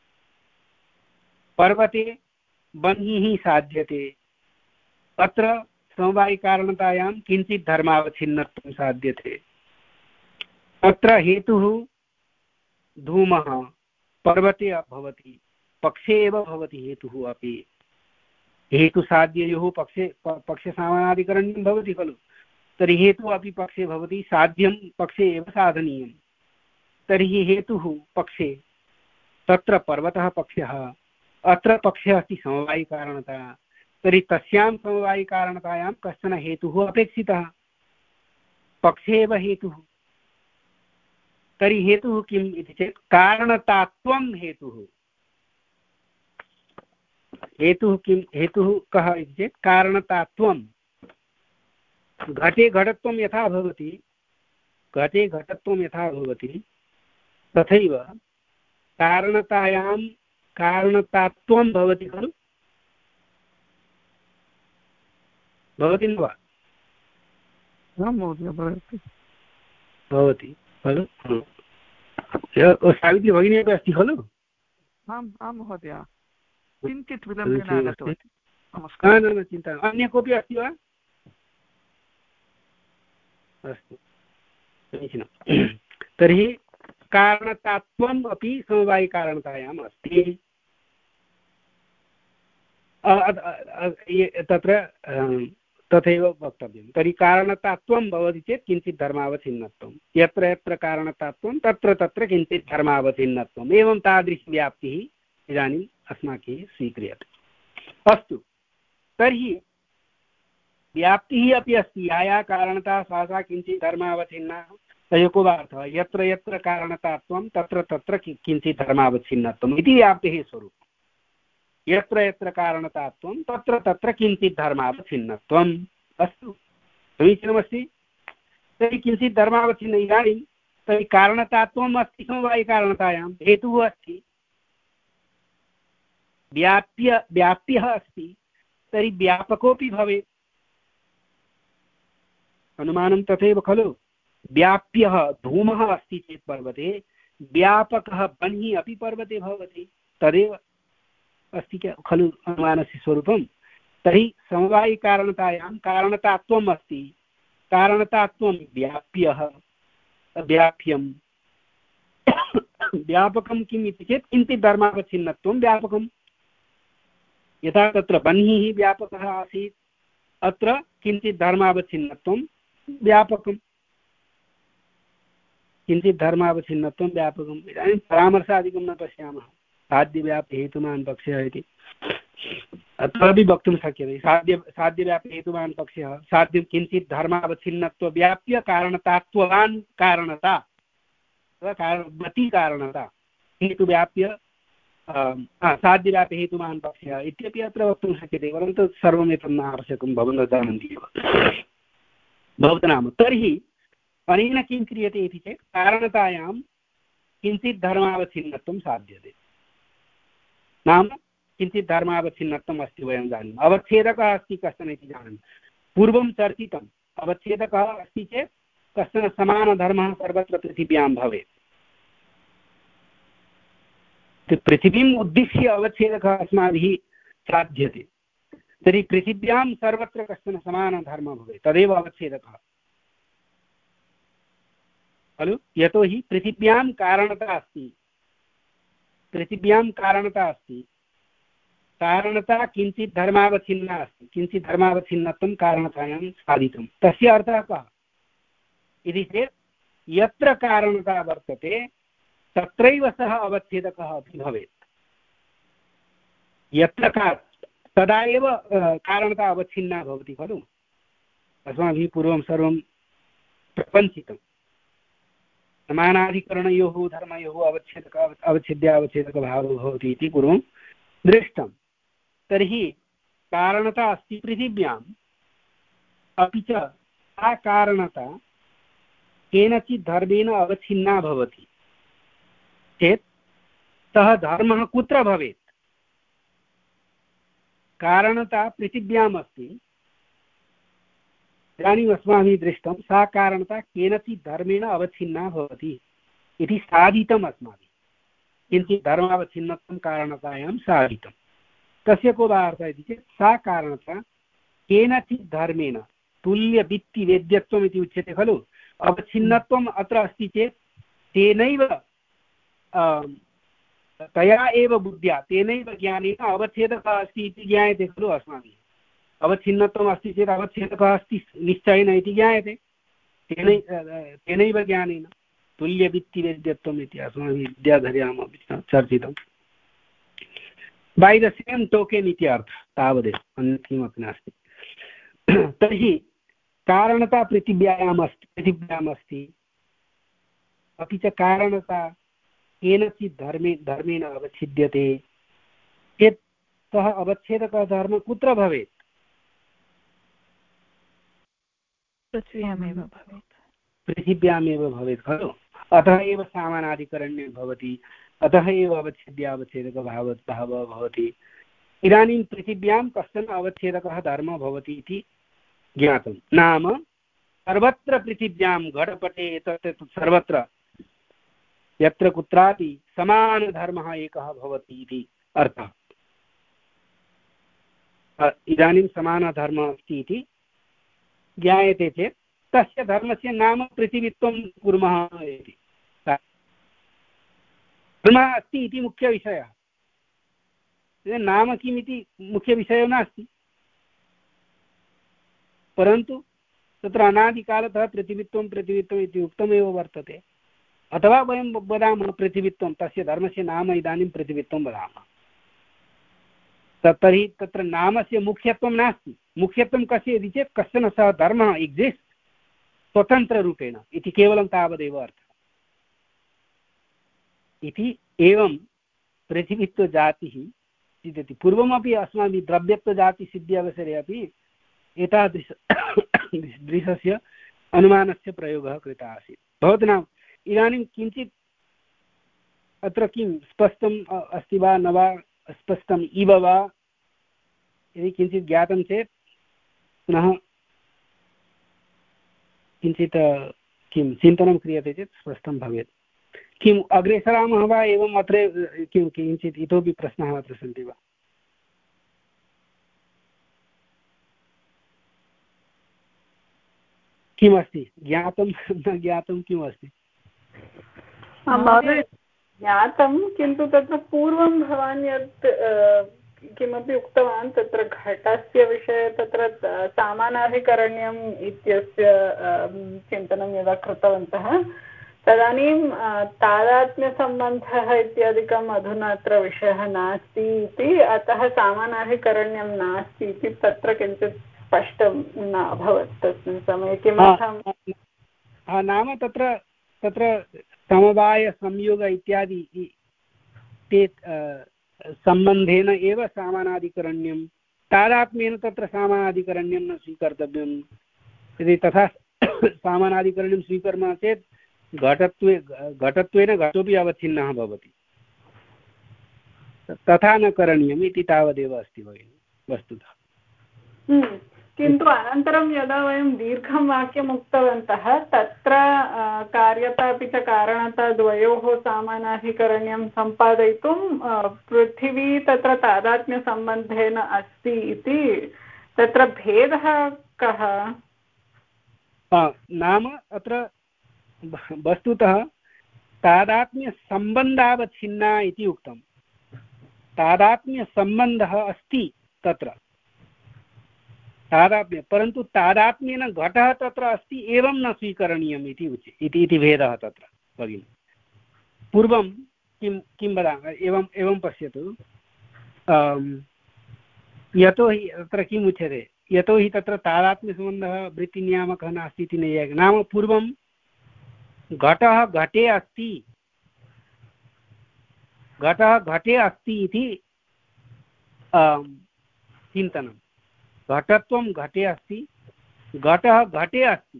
पर्वते वह्निः साध्यते, अत्र समवायिकारणतायां किञ्चित् धर्मावच्छिन्नत्वं साध्यते। अत्र हेतुः धूमः पर्वते भवति, पक्षे एव भवति हेतुः अपि। हेतुसाध्ययोः पक्षे पक्षसामानाधिकरण्यं भवति खलु, तर्हि हेतुः अपि पक्षे भवति, साध्यं पक्षे एव साधनीयं। तर्हि हेतुः पक्षे, तत्र पर्वतः पक्षः, अत्र पक्षः अस्ति समवायिकारणता। तर्हि तस्यां समवायिकारणतायां कश्चन हेतुः अपेक्षितः, पक्षे एव हेतुः। तर्हि हेतुः किम् इति चेत् कारणतात्वं हेतुः। हेतुः किं, हेतुः कः इति चेत् कारणतात्वं। घटे घटत्वं यथा भवति, घटे घटत्वं यथा भवति तथैव कारणतायां कारणतात्वं भवति खलु, भवति न वा? भवति खलु। सावित्री भगिनी अपि अस्ति खलु? आम् आं महोदय, किञ्चित् विलम्बेन आगतवती। न न चिन्ता। अन्य कोऽपि अस्ति वा? अस्तु, समीचीनं। तर्हि कारणतात्वम् अपि समवायिकारणतायाम् अस्ति। तत्र तथैव वक्तव्यं। तर्हि कारणतात्वं भवति चेत् किञ्चित् धर्मावच्छिन्नत्वं, यत्र यत्र कारणतात्वं तत्र तत्र किञ्चित् धर्मावच्छिन्नत्वम्, एवं तादृशी व्याप्तिः इदानीम् अस्माभिः स्वीक्रियते। अस्तु, तर्हि व्याप्तिः अपि अस्ति, या या कारणता सा सा किञ्चित् धर्मावच्छिन्ना। तयोः अर्थः यत्र यत्र कारणतात्वं तत्र तत्र किञ्चित् धर्मावच्छिन्नत्वम् इति व्याप्तेः स्वरूपम्। यत्र यत्र कारणतात्वं तत्र तत्र किञ्चित् धर्मावच्छिन्नत्वम्। अस्तु, समीचीनमस्ति। तर्हि किञ्चित् धर्मावच्छिन्न, इदानीं तर्हि कारणतात्वम् अस्ति समवायिकारणतायां, हेतुः अस्ति, व्याप्य व्याप्यः अस्ति, तर्हि व्यापकोऽपि भवेत्। अनुमानं तथैव खलु। व्याप्यः धूमः अस्ति चेत् पर्वते, व्यापकः वह्निः अपि पर्वते भवति, तदेव अस्ति खलु अनुमानस्य स्वरूपं। तर्हि समवायिकारणतायां कारणतात्वम् अस्ति, कारणतात्वं व्याप्यः, व्याप्यं व्यापकं किम् इति चेत् किञ्चित् धर्मावच्छिन्नत्वं व्यापकं। यथा तत्र वह्निः व्यापकः आसीत्, अत्र किञ्चित् धर्मावच्छिन्नत्वं व्यापकं, किञ्चित् धर्मावच्छिन्नत्वं व्यापकम्। इदानीं परामर्शादिकं न पश्यामः, साध्यव्याप्तिहेतुमान् पक्षः इति अत्रापि वक्तुं शक्यते। साध्य साध्यव्याप्तिहेतुमान् पक्षः, साध्यं किञ्चित् धर्मावच्छिन्नत्व व्याप्य कारणतात्ववान् कारणता, कारणवती कारणता, हेतुव्याप्य साध्यव्याप्तिहेतुमान् पक्षः इत्यपि अत्र वक्तुं शक्यते, परन्तु सर्वमेतत् न आवश्यकं, भवन्तः जानन्ति एव भवतः नाम। तर्हि अनेन किं क्रियते इति चेत् कारणतायां किञ्चित् धर्मावच्छिन्नत्वं साध्यते। नाम किञ्चित् धर्मावच्छिन्नत्वम् अस्ति, वयं जानीमः। अवच्छेदकः अस्ति कश्चन इति जानामि, पूर्वं चर्चितम्। अवच्छेदकः अस्ति चेत् कश्चन समानधर्मः सर्वत्र पृथिव्यां भवेत्। पृथिवीम् उद्दिश्य अवच्छेदकः अस्माभिः साध्यते, तर्हि पृथिव्यां सर्वत्र कश्चन समानधर्मः भवेत्, तदेव अवच्छेदकः खलु। यतोहि पृथिव्यां कारणता अस्ति, पृथिव्यां कारणता अस्ति, कारणता किञ्चित् धर्मावच्छिन्ना अस्ति, किञ्चित् धर्मावच्छिन्नत्वं कारणतायां साधितं। तस्य अर्थः कः इति चेत् यत्र कारणता वर्तते तत्रैव सः अवच्छेदकः अपि भवेत्। यत्र का तदा एव कारणता अवच्छिन्ना भवति खलु। अस्माभिः पूर्वं सर्वं प्रपञ्चितं। समानाधिकरणयोः धर्मयोः अवच्छेदक अवच्छेद्यावच्छेदकभावो भवति इति पूर्वं दृष्टं। तर्हि कारणता अस्ति पृथिव्याम्, अपि च सा कारणता केनचित् धर्मेण अवच्छिन्ना भवति चेत् सः धर्मः कुत्र भवेत्? कारणता पृथिव्याम् अस्ति, इदानीम् अस्माभिः दृष्टं सा कारणता केनचित् धर्मेण अवच्छिन्ना भवति इति साधितम् अस्माभिः। किञ्चित् धर्मावच्छिन्नत्वं कारणतायां साधितं। तस्य को अर्थः इति चेत् सा कारणता केनचित् धर्मेण तुल्यभित्तिवेद्यत्वम् इति उच्यते खलु। अवच्छिन्नत्वम् अत्र अस्ति चेत् तेनैव तया एव बुद्ध्या तेनैव ज्ञानेन अवच्छेदकः अस्ति इति ज्ञायते खलु अस्माभिः। अवच्छिन्नत्वम् अस्ति चेत् अवच्छेदकः अस्ति निश्चयेन इति ज्ञायते तेनै तेनैव ज्ञानेन। तुल्यभित्तिवेद्यत्वम् इति अस्माभिः विद्याधर्यामपि चर्चितं। बै द सेम् टोकेन् इति अर्थः, तावदेव, अन्यत् किमपि नास्ति। तर्हि कारणता पृथिव्याम् अस्ति पृथिव्याम् अस्ति अपि च कारणता केनचित् धर्मे धर्मेण अवच्छिद्यते चेत् सः अवच्छेदकः धर्मः कुत्र भवेत्? पृथिव्यामेव भवेत् पृथिव्यामेव भवेत् खलु। अतः एव सामानाधिकरण्ये भवति, अतः एव अवच्छेद्यावच्छेदकभावः भावः भवति। इदानीं पृथिव्यां कश्चन अवच्छेदकः धर्मः भवति इति ज्ञातं। नाम सर्वत्र पृथिव्यां घटपटे एतत् सर्वत्र यत्र कुत्रापि समानधर्मः एकः भवति इति अर्थः। इदानीं समानधर्मः अस्ति इति ज्ञायते चेत् तस्य धर्मस्य नाम पृथिवीत्वं कुर्मः इति। धर्मः अस्ति इति मुख्यविषयः, नाम किमिति मुख्यविषयो नास्ति। परन्तु तत्र अनादिकालतः पृथिवीत्वं पृथिवीत्वम् इति उक्तमेव वर्तते। अथवा वयं वदामः पृथिवीत्वं, तस्य धर्मस्य नाम इदानीं पृथिवीत्वं वदामः। तर्हि तत्र नामस्य मुख्यत्वं नास्ति। मुख्यत्वं कस्य इति चेत् कश्चन सः धर्मः एक्सिस्ट् स्वतन्त्ररूपेण इति केवलं तावदेव अर्थः इति। एवं पृथिवीत्वजातिः सिद्ध्यति। पूर्वमपि अस्माभिः द्रव्यत्वजातिसिद्धि अवसरे अपि एतादृश दृशस्य अनुमानस्य प्रयोगः कृतः आसीत्। भवतु इदानीं किञ्चित् अत्र किं स्पष्टम् अस्ति वा न वा, स्पष्टम् इव वा, यदि किञ्चित् ज्ञातं चेत् पुनः किञ्चित् किं चिन्तनं क्रियते चेत् स्पष्टं भवेत्। किम् अग्रे सरामः वा, एवम् अत्र किं किञ्चित् इतोपि प्रश्नाः अत्र सन्ति वा? किमस्ति ज्ञातं न ज्ञातं किमस्ति? ज्ञातं, किन्तु तत्र पूर्वं भवान् यत् किमपि उक्तवान् तत्र घटस्य विषये तत्र सामानाधिकरण्यम् इत्यस्य चिन्तनं यदा कृतवन्तः तदानीं तादात्म्यसम्बन्धः इत्यादिकम् अधुना अत्र विषयः नास्ति इति, अतः सामानाधिकरण्यं नास्ति इति तत्र किञ्चित् स्पष्टं न अभवत् तस्मिन् समये। किमर्थं नाम तत्र तत्र समवाय संयोग इत्यादि ते सम्बन्धेन एव सामानाधिकरण्यं, तादात्म्येन तत्र सामानाधिकरण्यं न स्वीकर्तव्यं। यदि तथा सामानाधिकरण्यं स्वीकुर्मः चेत् घटत्वे घटत्वेन घटोपि अवच्छिन्नः भवति। तथा न करणीयम् इति तावदेव अस्ति भगिनि वस्तुतः। किन्तु अनन्तरं यदा वयं दीर्घं वाक्यम् उक्तवन्तः तत्र कार्यता अपि च कारणता द्वयोः सामानाधिकरण्यं सम्पादयितुं पृथिवी तत्र तादात्म्यसम्बन्धेन अस्ति इति, तत्र भेदः कः? नाम अत्र वस्तुतः तादात्म्यसम्बन्धावच्छिन्ना इति उक्तं। तादात्म्यसम्बन्धः अस्ति तत्र तादात्म्य, परन्तु तादात्म्येन घटः तत्र अस्ति एवं न स्वीकरणीयम् इति उच्यते इति भेदः तत्र भगिनि। पूर्वं किं किं वदामः, एवम् एवं पश्यतु, यतोहि तत्र किम् उच्यते, यतोहि तत्र तादात्म्यसम्बन्धः वृत्तिनियामकः नास्ति इति नैयायिकः। नाम पूर्वं घटः घटे अस्ति, घटः घटे अस्ति इति चिन्तनं। घटत्वं घटे अस्ति, घटः घटे अस्ति।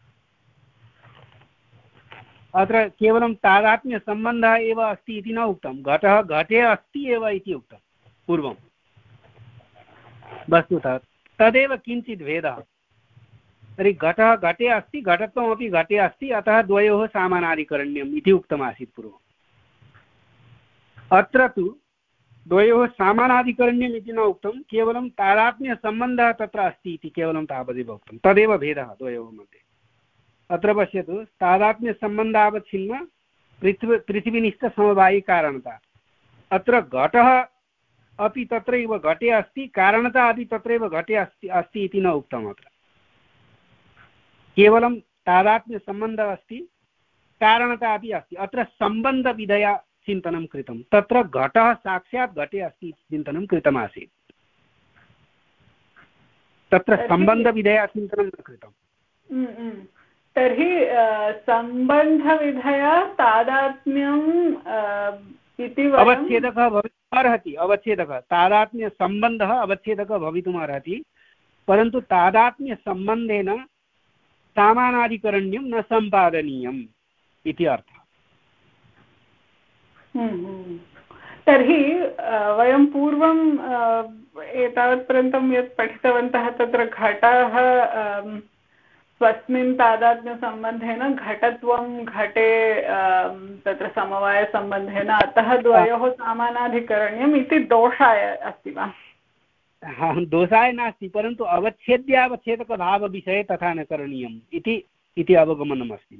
अत्र केवलं तादात्म्यसम्बन्धः एव अस्ति इति न उक्तं, घटः घटे अस्ति एव इति उक्तं पूर्वं। वस्तुतः तदेव किञ्चित् भेदः। तर्हि घटः घटे अस्ति, घटत्वमपि घटे अस्ति, अतः द्वयोः सामानाधिकरण्यम् इति उक्तमासीत् पूर्वम्। अत्र तु द्वयोः सामानाधिकरण्यम् इति न उक्तं, केवलं तादात्म्यसम्बन्धः तत्र अस्ति इति केवलं तावदेव उक्तं। तदेव भेदः द्वयोः मध्ये। अत्र पश्यतु, तादात्म्यसम्बन्धावच्छिन्न पृथ्वी पृथिवीनिष्ठसमवायिकारणता। अत्र घटः अपि तत्रैव घटे अस्ति, कारणता अपि तत्रैव घटे अस्ति अस्ति इति न उक्तम्। अत्र केवलं तादात्म्यसम्बन्धः अस्ति, कारणता अपि अस्ति। अत्र सम्बन्धविधया चिन्तनं कृतं, तत्र घटः साक्षात् घटे अस्ति इति चिन्तनं कृतमासीत्। तत्र सम्बन्धविधया चिन्तनं न कृतम्। तर्हि सम्बन्धविधया तादात्म्यम् इति अवच्छेदकः भवितुम् अर्हति। अवच्छेदकः तादात्म्यसम्बन्धः अवच्छेदकः भवितुम् अर्हति, परन्तु तादात्म्यसम्बन्धेन सामानाधिकरण्यं न सम्पादनीयम् इति अर्थः। तर्हि वयं पूर्वं एतावत्पर्यन्तं यत् पठितवन्तः तत्र घटः स्वस्मिन् तादात्म्यसम्बन्धेन घटत्वं घटे तत्र समवायसम्बन्धेन, अतः द्वयोः समानाधिकरण्यम् इति दोषाय अस्ति वा? दोषाय नास्ति, परन्तु अवच्छेद्यावच्छेदकभावविषये तथा न करणीयम् इति इति अवगमनम् अस्ति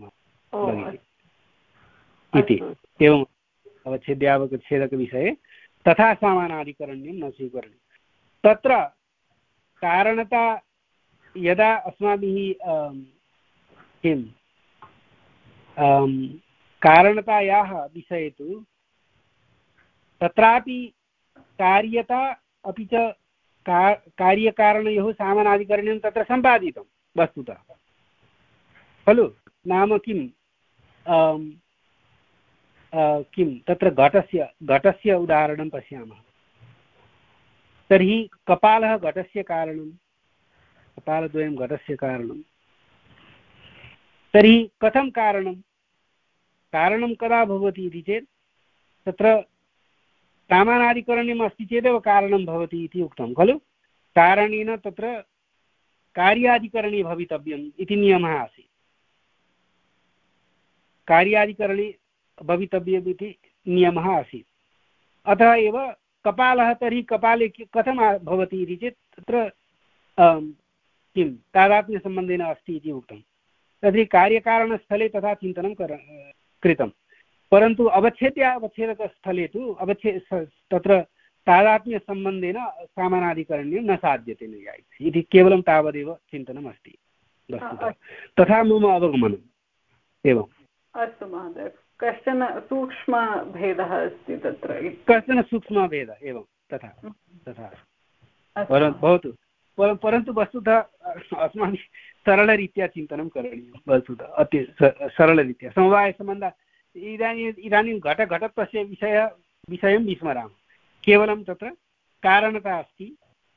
इति। एवम् अवच्छेद्यावच्छेदकविषये तथा समानाधिकरण्यं न स्वीकरणीयं। तत्र कारणता यदा अस्माभिः किं कारणतायाः विषये तु तत्रापि कार्यता अपि च का कार्यकारणयोः सामानाधिकरण्यं तत्र सम्पादितं वस्तुतः खलु। नाम किं किं तत्र घटस्य घटस्य उदाहरणं पश्यामः तर्हि कपालः घटस्य कारणं, कपालद्वयं घटस्य कारणं। तर्हि कथं कारणं कारणं कदा भवति इति चेत् तत्र सामानाधिकरण्यम् अस्ति चेदेव कारणं भवति इति उक्तं खलु। कारणेन तत्र कार्याधिकरणे भवितव्यम् इति नियमः आसीत्। कार्याधिकरणे भवितव्यम् इति नियमः आसीत्। अतः एव कपालः तर्हि कपाले कथं भवति इति चेत् तत्र किं तादात्म्यसम्बन्धेन अस्ति इति उक्तं। तर्हि कार्यकारणस्थले तथा चिन्तनं कर कृतं, परन्तु अवच्छेद्यावच्छेदकस्थले तु अवच्छे तत्र तादात्म्यसम्बन्धेन सामानाधिकरण्यं न साध्यते नैयायिकैः इति केवलं तावदेव चिन्तनम् अस्ति वस्तुतः। तथा मम अवगमनम्। एवम्। अस्तु महोदय, कश्चन सूक्ष्मभेदः अस्ति तत्र। कश्चन सूक्ष्मभेदः एवं तथा तथा भवतु, परन्तु वस्तुतः अस्माभिः सरलरीत्या चिन्तनं करणीयं। वस्तुतः अति सरलरीत्या समवायसम्बन्धः। इदानीम् इदानीं घटघटत्वस्य विषय विषयं विस्मरामः। केवलं तत्र कारणता अस्ति,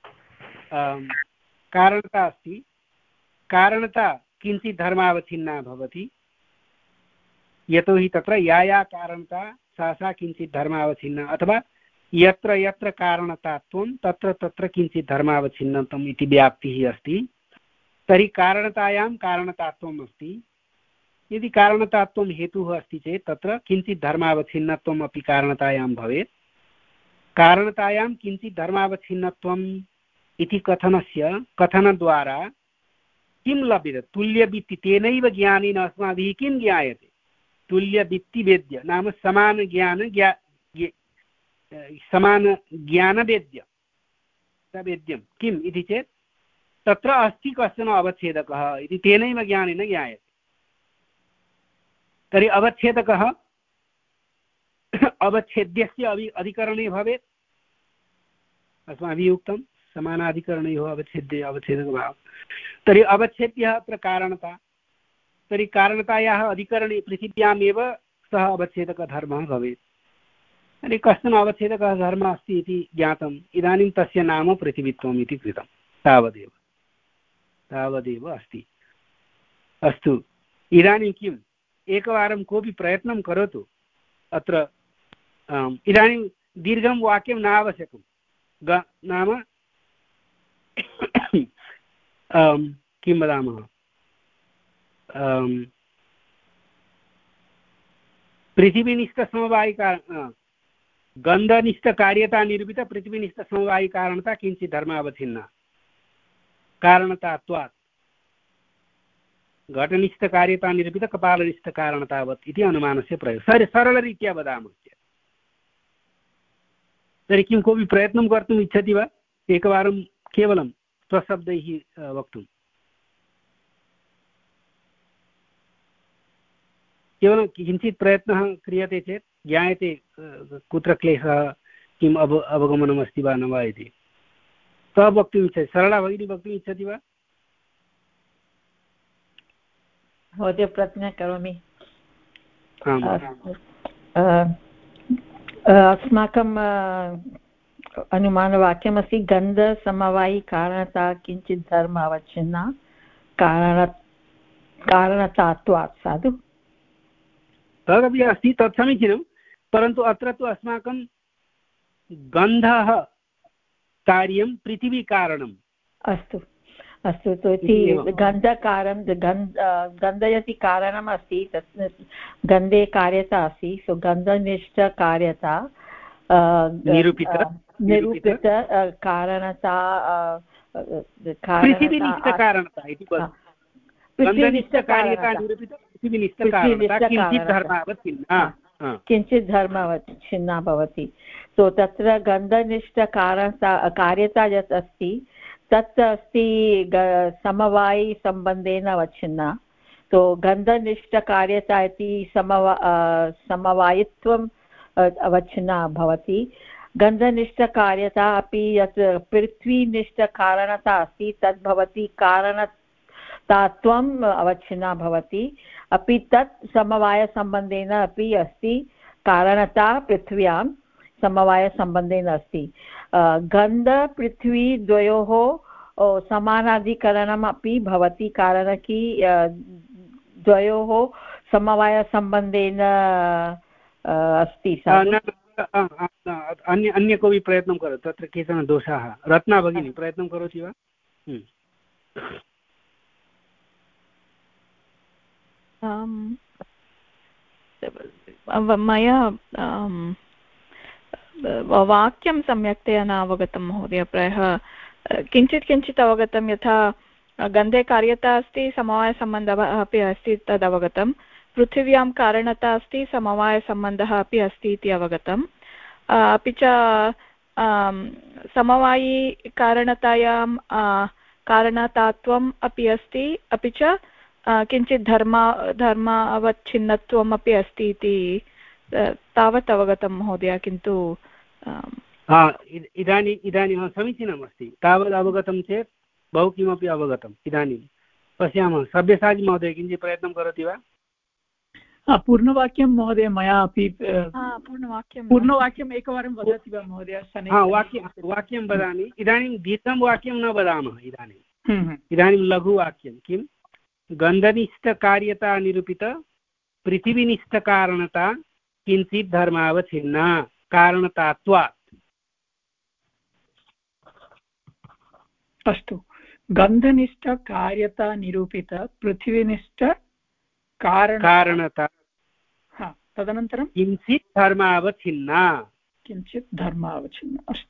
कारणता अस्ति कारणता किञ्चित् धर्मावच्छिन्ना भवति, यतोहि तत्र या या कारणता सा सा किञ्चित् धर्मावच्छिन्ना, अथवा यत्र यत्र कारणतात्वं तत्र तत्र किञ्चित् धर्मावच्छिन्नत्वम् इति व्याप्तिः अस्ति। तर्हि कारणतायां कारणतात्वम् अस्ति। यदि कारणतात्वं हेतुः अस्ति चेत् तत्र किञ्चित् धर्मावच्छिन्नत्वम् अपि कारणतायां भवेत्। कारणतायां किञ्चित् धर्मावच्छिन्नत्वम् इति कथनस्य कथनद्वारा किं लभ्यते? तुल्यवित्ति। तेनैव ज्ञानेन अस्माभिः किं ज्ञायते? तुल्यवित्तिवेद्य नाम समानज्ञान ज्ञा समानज्ञानवेद्य वेद्यं किम् इति चेत् तत्र अस्ति कश्चन अवच्छेदकः इति तेनैव ज्ञानेन ज्ञायते। तर्हि अवच्छेदकः अवच्छेद्यस्य अवि अधिकरणे भवेत्। अस्माभिः उक्तं समानाधिकरणयोः अवच्छेद्य अवच्छेदकभावः। तर्हि अवच्छेद्यः अत्र कारणता। तर्हि कारणतायाः अधिकरणे पृथिव्यामेव सः अवच्छेदकधर्मः भवेत्। तर्हि कश्चन अवच्छेदकः धर्मः अस्ति इति ज्ञातम्। इदानीं तस्य नाम पृथिवीत्वम् इति कृतं। तावदेव तावदेव अस्ति। अस्तु, इदानीं किम् एकवारं कोऽपि प्रयत्नं करोतु। अत्र इदानीं दीर्घं वाक्यं न आवश्यकं। नाम किं वदामः, पृथिवीनिष्ठसमवायिकार गन्धनिष्ठकार्यता निरूपित पृथ्वीनिष्ठसमवायिकारणता किञ्चित् धर्मावच्छिन्ना कारणतात्वात् घटनिष्ठकार्यता निरूपित कपालनिष्ठकारणतावत् इति अनुमानस्य प्रयोगः सरलरीत्या वदामः चेत्। तर्हि किं कोऽपि प्रयत्नं कर्तुम् इच्छति वा एकवारं केवलं स्वशब्दैः वक्तुं? केवलं किञ्चित् प्रयत्नः क्रियते चेत् ज्ञायते कुत्र क्लेशः, किम् अव अवगमनमस्ति वा न वा इति। सः वक्तुम् इच्छति, सरला भगिनी वक्तुम् इच्छति वा? महोदय प्रयत्नं करोमि। अस्माकं अनुमानवाक्यमस्ति गन्धसमवायिकारणता किञ्चित् धर्म अवच्छिन्ना कारण कारणतात्वात्। साधु तदपि अस्ति, तत् समीचीनं, परन्तु अत्र तु अस्माकं गन्धः कार्यं पृथिवीकारणम्। अस्तु अस्तु तो इति गन्धकारं गन्ध गन्धयति कारणम् अस्ति, तत् गन्धे कार्यता अस्ति। सो गन्धनिष्ठकार्यता निरूपित निरूपित कारणता पृथिवीनिष्ठकारणता इति गन्धनिष्ठकार्यता निरूपित पृथिवीनिष्ठकारणता किञ्चित् धर्मावच्छिन्ना किञ्चित् धर्मावच्छिन्ना भवति। सो तत्र गन्धनिष्ठकारणता कार्यता यत् अस्ति तत् अस्ति समवायिसम्बन्धेन अवच्छिन्ना। तो गन्धनिष्ठकार्यता इति समवा समवायित्वम् अवच्छिन्ना भवति। गन्धनिष्ठकार्यता अपि यत् पृथ्वीनिष्ठकारणता अस्ति तद् भवति कारणतात्वम् अवच्छिन्ना भवति। अपि तत् समवायसम्बन्धेन अपि अस्ति, कारणता पृथ्व्यां समवायसम्बन्धेन अस्ति। गन्ध पृथ्वी द्वयोः समानाधिकरणम् अपि भवति, कारण कि द्वयोः समवायसम्बन्धेन अस्ति। अन्य अन्य कोऽपि प्रयत्नं करोतु, तत्र केचन दोषाः। रत्ना भगिनी प्रयत्नं करोति वा? मया वाक्यं सम्यक्तया न अवगतं महोदय। प्रायः किञ्चित् किञ्चित् अवगतं, यथा गन्धे कार्यता अस्ति समवायसम्बन्धः अपि अस्ति तद् अवगतं, पृथिव्यां कारणता अस्ति समवायसम्बन्धः अपि अस्ति इति अवगतम्। अपि च समवायिकारणतायां कारणतात्वम् अपि अस्ति, अपि च किञ्चित् धर्मा धर्मावच्छिन्नत्वम् अपि अस्ति इति तावत् अवगतं महोदय। किन्तु इदानीम् इदानीं समीचीनम् अस्ति, तावत् अवगतं चेत् बहु किमपि अवगतम्। इदानीं पश्यामः, सव्यसाची महोदय किञ्चित् प्रयत्नं करोति वा? पूर्णवाक्यं महोदय मया अपि पूर्णवाक्यं पूर्णवाक्यम् एकवारं वदति वा महोदय? वाक्यं वाक्यं वदामि। इदानीं दीर्घं वाक्यं न वदामः, इदानीम् इदानीं लघुवाक्यं किं? गन्धनिष्ठकार्यता निरूपित पृथिवीनिष्ठकारणता किञ्चित् धर्मावच्छिन्ना कारणतात्वात्। अस्तु, गन्धनिष्ठकार्यता निरूपित पृथिवीनिष्ठ कारणता तदनन्तरं किञ्चित् धर्मावच्छिन्ना किञ्चित् धर्मावच्छिन्ना। अस्तु,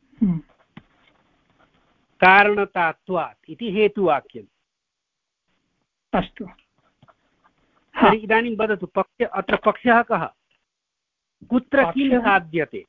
कारणतात्वात् इति हेतुवाक्यम्। अस्तु, इदानीं वदतु, पक्ष अत्र पक्षः कः? कुत्र किं साध्यते?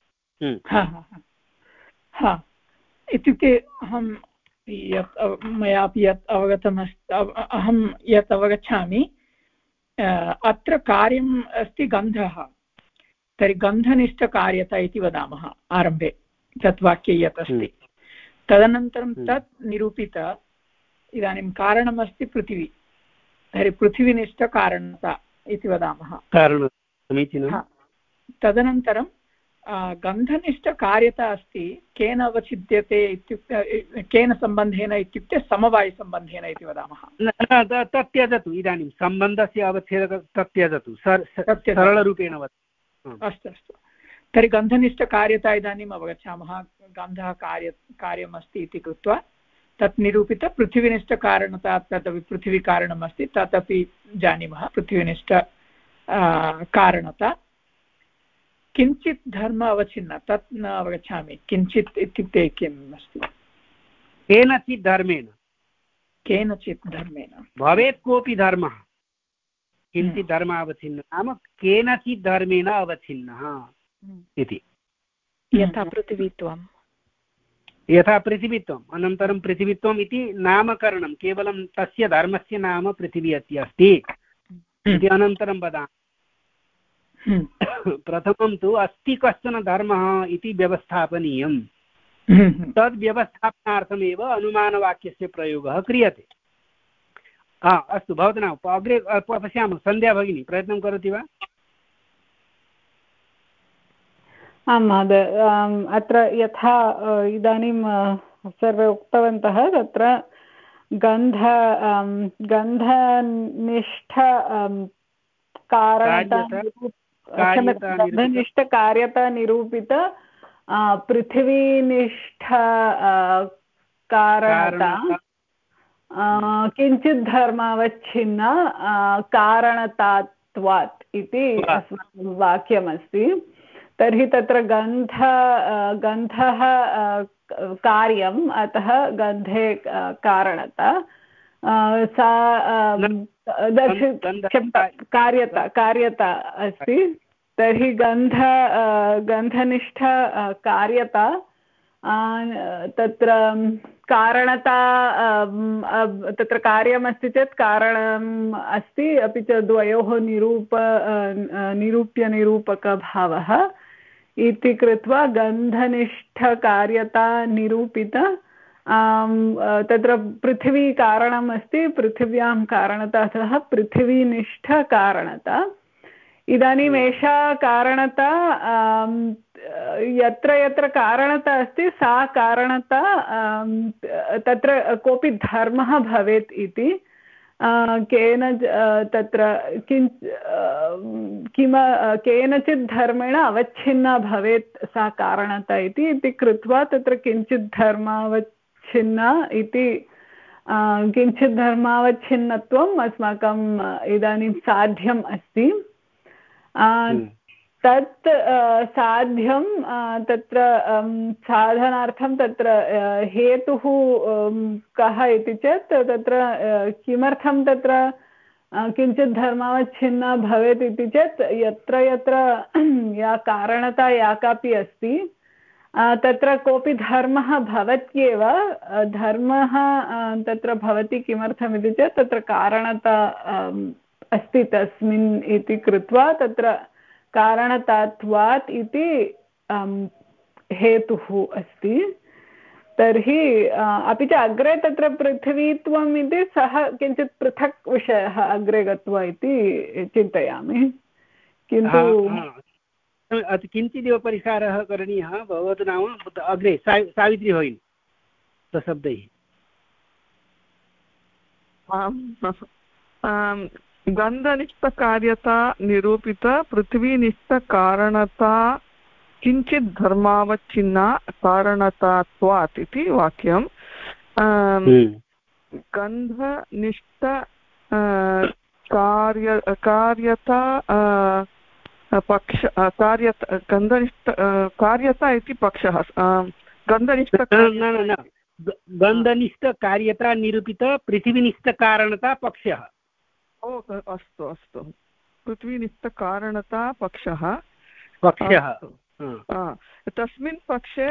इत्युक्ते अहं यत् मयापि यत् अवगतमस्ति, अहं यत् अवगच्छामि, अत्र कार्यम् अस्ति गन्धः। तर्हि गन्धनिष्ठकार्यता इति वदामः आरम्भे तत् वाक्ये यत् अस्ति। तदनन्तरं तत् निरूपित इदानीं कारणमस्ति पृथिवी, तर्हि पृथिवीनिष्ठकारणता इति वदामः। समीचीनं। तदनन्तरं गन्धनिष्ठकार्यता अस्ति केन अवच्छिद्यते इत्युक्ते केन सम्बन्धेन इत्युक्ते समवायसम्बन्धेन इति वदामः। तत् त्यजतु, इदानीं सम्बन्धस्य अवच्छेदक तत् त्यजतु, सरलरूपेण वदतु। अस्तु अस्तु, तर्हि गन्धनिष्ठकार्यता इदानीम् अवगच्छामः। गन्धः कार्य कार्यमस्ति इति कृत्वा तत् निरूपित पृथिवीनिष्ठकारणता तदपि पृथिवीकारणमस्ति तदपि जानीमः पृथिवीनिष्ठ कारणता किञ्चित् धर्म अवच्छिन्न तत् न अवगच्छामि किञ्चित् इत्युक्ते किम् अस्ति केनचित् धर्मेण केनचित् धर्मेण भवेत् कोऽपि धर्मः किञ्चित् धर्म अवच्छिन्नः नाम केनचित् धर्मेण अवच्छिन्नः इति यथा पृथिवीत्वं यथा पृथिवीत्वम् अनन्तरं पृथिवीत्वम् इति नामकरणं केवलं तस्य धर्मस्य नाम पृथिवी इति अस्ति इति अनन्तरं वदामि प्रथमं तु अस्ति कश्चन धर्मः इति व्यवस्थापनीयं तद् व्यवस्थापनार्थमेव अनुमानवाक्यस्य प्रयोगः क्रियते हा अस्तु भवतु अग्रे पश्यामः सन्ध्या भगिनी प्रयत्नं करोति वा आं महोदय अत्र यथा इदानीं सर्वे उक्तवन्तः तत्र गन्ध गन्धनिष्ठ कारणता गन्धनिष्ठकार्यता निरूपित पृथिवीनिष्ठ कारणता किञ्चित् धर्मावच्छिन्न कारणतात्वात् इति अस्माकं वाक्यमस्ति तर्हि तत्र गन्ध गन्धः कार्यम् अतः गन्धे कारणता सा कार्यता कार्यता अस्ति तर्हि गन्ध गन्धनिष्ठ कार्यता तत्र कारणता तत्र कार्यमस्ति चेत् कारणम् अस्ति अपि च द्वयोः निरूप निरूप्यनिरूपकभावः इति कृत्वा गन्धनिष्ठकार्यता निरूपित तत्र पृथिवी कारणम् अस्ति पृथिव्यां कारणता सह पृथिवीनिष्ठकारणता इदानीम् एषा कारणता यत्र यत्र कारणता अस्ति सा कारणता तत्र कोऽपि धर्मः भवेत् इति केन तत्र किं किम केनचित् धर्मेण अवच्छिन्ना भवेत् सा कारणता इति इति कृत्वा तत्र किञ्चित् धर्मावच्छिन्ना इति किञ्चित् धर्मावच्छिन्नत्वम् अस्माकम् इदानीं साध्यम् अस्ति तत् साध्यं तत्र साधनार्थं तत्र हेतुः कः इति चेत् तत्र किमर्थं तत्र किञ्चित् धर्मावच्छिन्ना भवेत् इति चेत् यत्र यत्र या कारणता या कापि अस्ति तत्र कोऽपि धर्मः भवत्येव धर्मः तत्र भवति किमर्थमिति चेत् तत्र कारणता अस्ति तस्मिन् इति कृत्वा तत्र कारणतात्वात् इति हेतुः अस्ति तर्हि अपि च अग्रे तत्र पृथिवीत्वम् इति सः किञ्चित् पृथक् विषयः अग्रे गत्वा इति चिन्तयामि किन्तु किञ्चिदेव परिहारः करणीयः भवतु नाम अग्रे सावित्री भगिनी सशब्दैः गन्धनिष्ठकार्यता निरूपित पृथ्वीनिष्ठकारणता किञ्चित् धर्मावच्छिन्ना कारणतात्वात् इति वाक्यं गन्धनिष्ठ कार्य कार्यता पक्ष कार्य गन्धनिष्ठ कार्यता इति पक्षः गन्धनिष्ठ गन्धनिष्ठकार्यता निरूपित पृथिवीनिष्ठकारणता पक्षः ओ अस्तु अस्तु पृथ्वीनिष्ठकारणता पक्षः पक्षः तस्मिन् पक्षे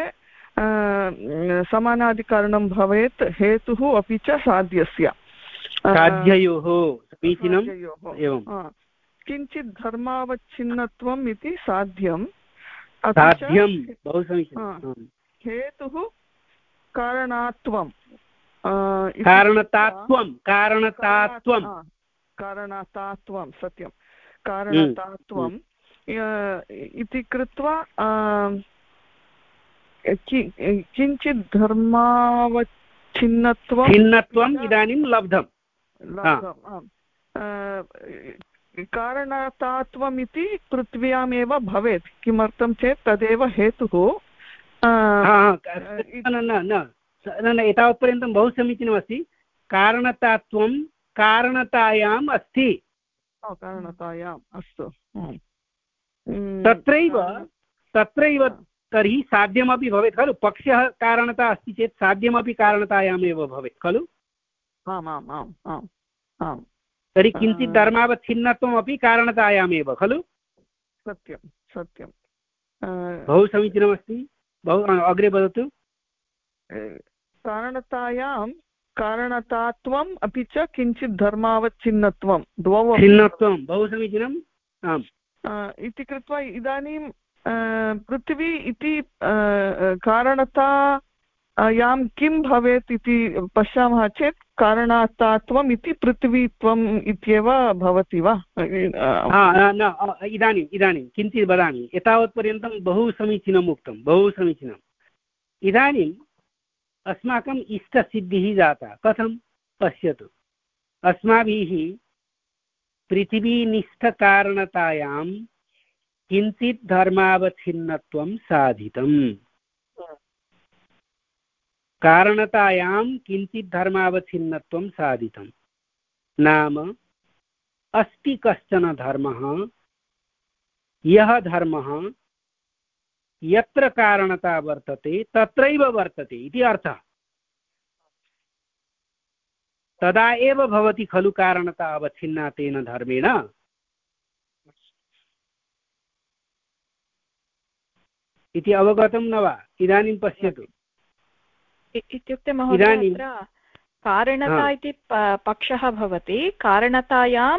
समानाधिकरणं भवेत् हेतुः अपि च साध्यस्य साध्ययोः समीचीनम् एवं किञ्चित् धर्मावच्छिन्नत्वम् इति साध्यं साध्यं बहु समीचीनं हेतुः कारणात्वं कारणतात्वं कारणतात्वं कारणतात्वं सत्यं कारणतात्वम् इति कृत्वा किञ्चित् धर्मावच्छिन्नत्वं छिन्नत्वम् इदानीं लब्धं लब्धम् कारणतात्वमिति पृथ्व्यामेव भवेत् किमर्थं चेत् तदेव हेतुः न न न न एतावत्पर्यन्तं बहु समीचीनमस्ति। कारणतात्वं कारणतायाम् अस्ति। कारणतायाम् अस्तु। तत्रैव तत्रैव तर्हि साध्यमपि भवेत् खलु। पक्षः कारणता अस्ति चेत् साध्यमपि कारणतायामेव भवेत् खलु। आम् आम् आम् आम् आम्। तर्हि किञ्चित् धर्मावच्छिन्नत्वमपि कारणतायामेव खलु। सत्यं सत्यं। बहु समीचीनमस्ति। बहु अग्रे वदतु। कारणतायां कारणतात्वम् अपि च किञ्चित् धर्मावच्छिन्नत्वं द्वौ छिन्नत्वं बहु समीचीनम्। आम् इति कृत्वा इदानीं पृथिवी इति कारणता यां किं भवेत् इति पश्यामः चेत् कारणतात्वम् इति पृथिवीत्वम् इत्येव भवति वा? न इदानीम् इदानीं किञ्चित् वदामि। एतावत्पर्यन्तं बहु समीचीनम् उक्तं, बहु समीचीनम्। इदानीम् अस्माकम् इष्टसिद्धिः जाता। कथं? पश्यतु, अस्माभिः पृथिवीनिष्ठकारणतायां किञ्चित् धर्मावच्छिन्नत्वं साधितम्। कारणतायां किञ्चित् धर्मावच्छिन्नत्वं साधितं नाम अस्ति कश्चन धर्मः, यः धर्मः यत्र कारणता वर्तते तत्रैव वर्तते इति अर्थः। तदा एव भवति खलु कारणता अवच्छिन्ना तेन धर्मेण। इति अवगतं न वा? इदानीं पश्यतु। इत्युक्ते महोदय अत्र कारणता इति पक्षः भवति। कारणतायां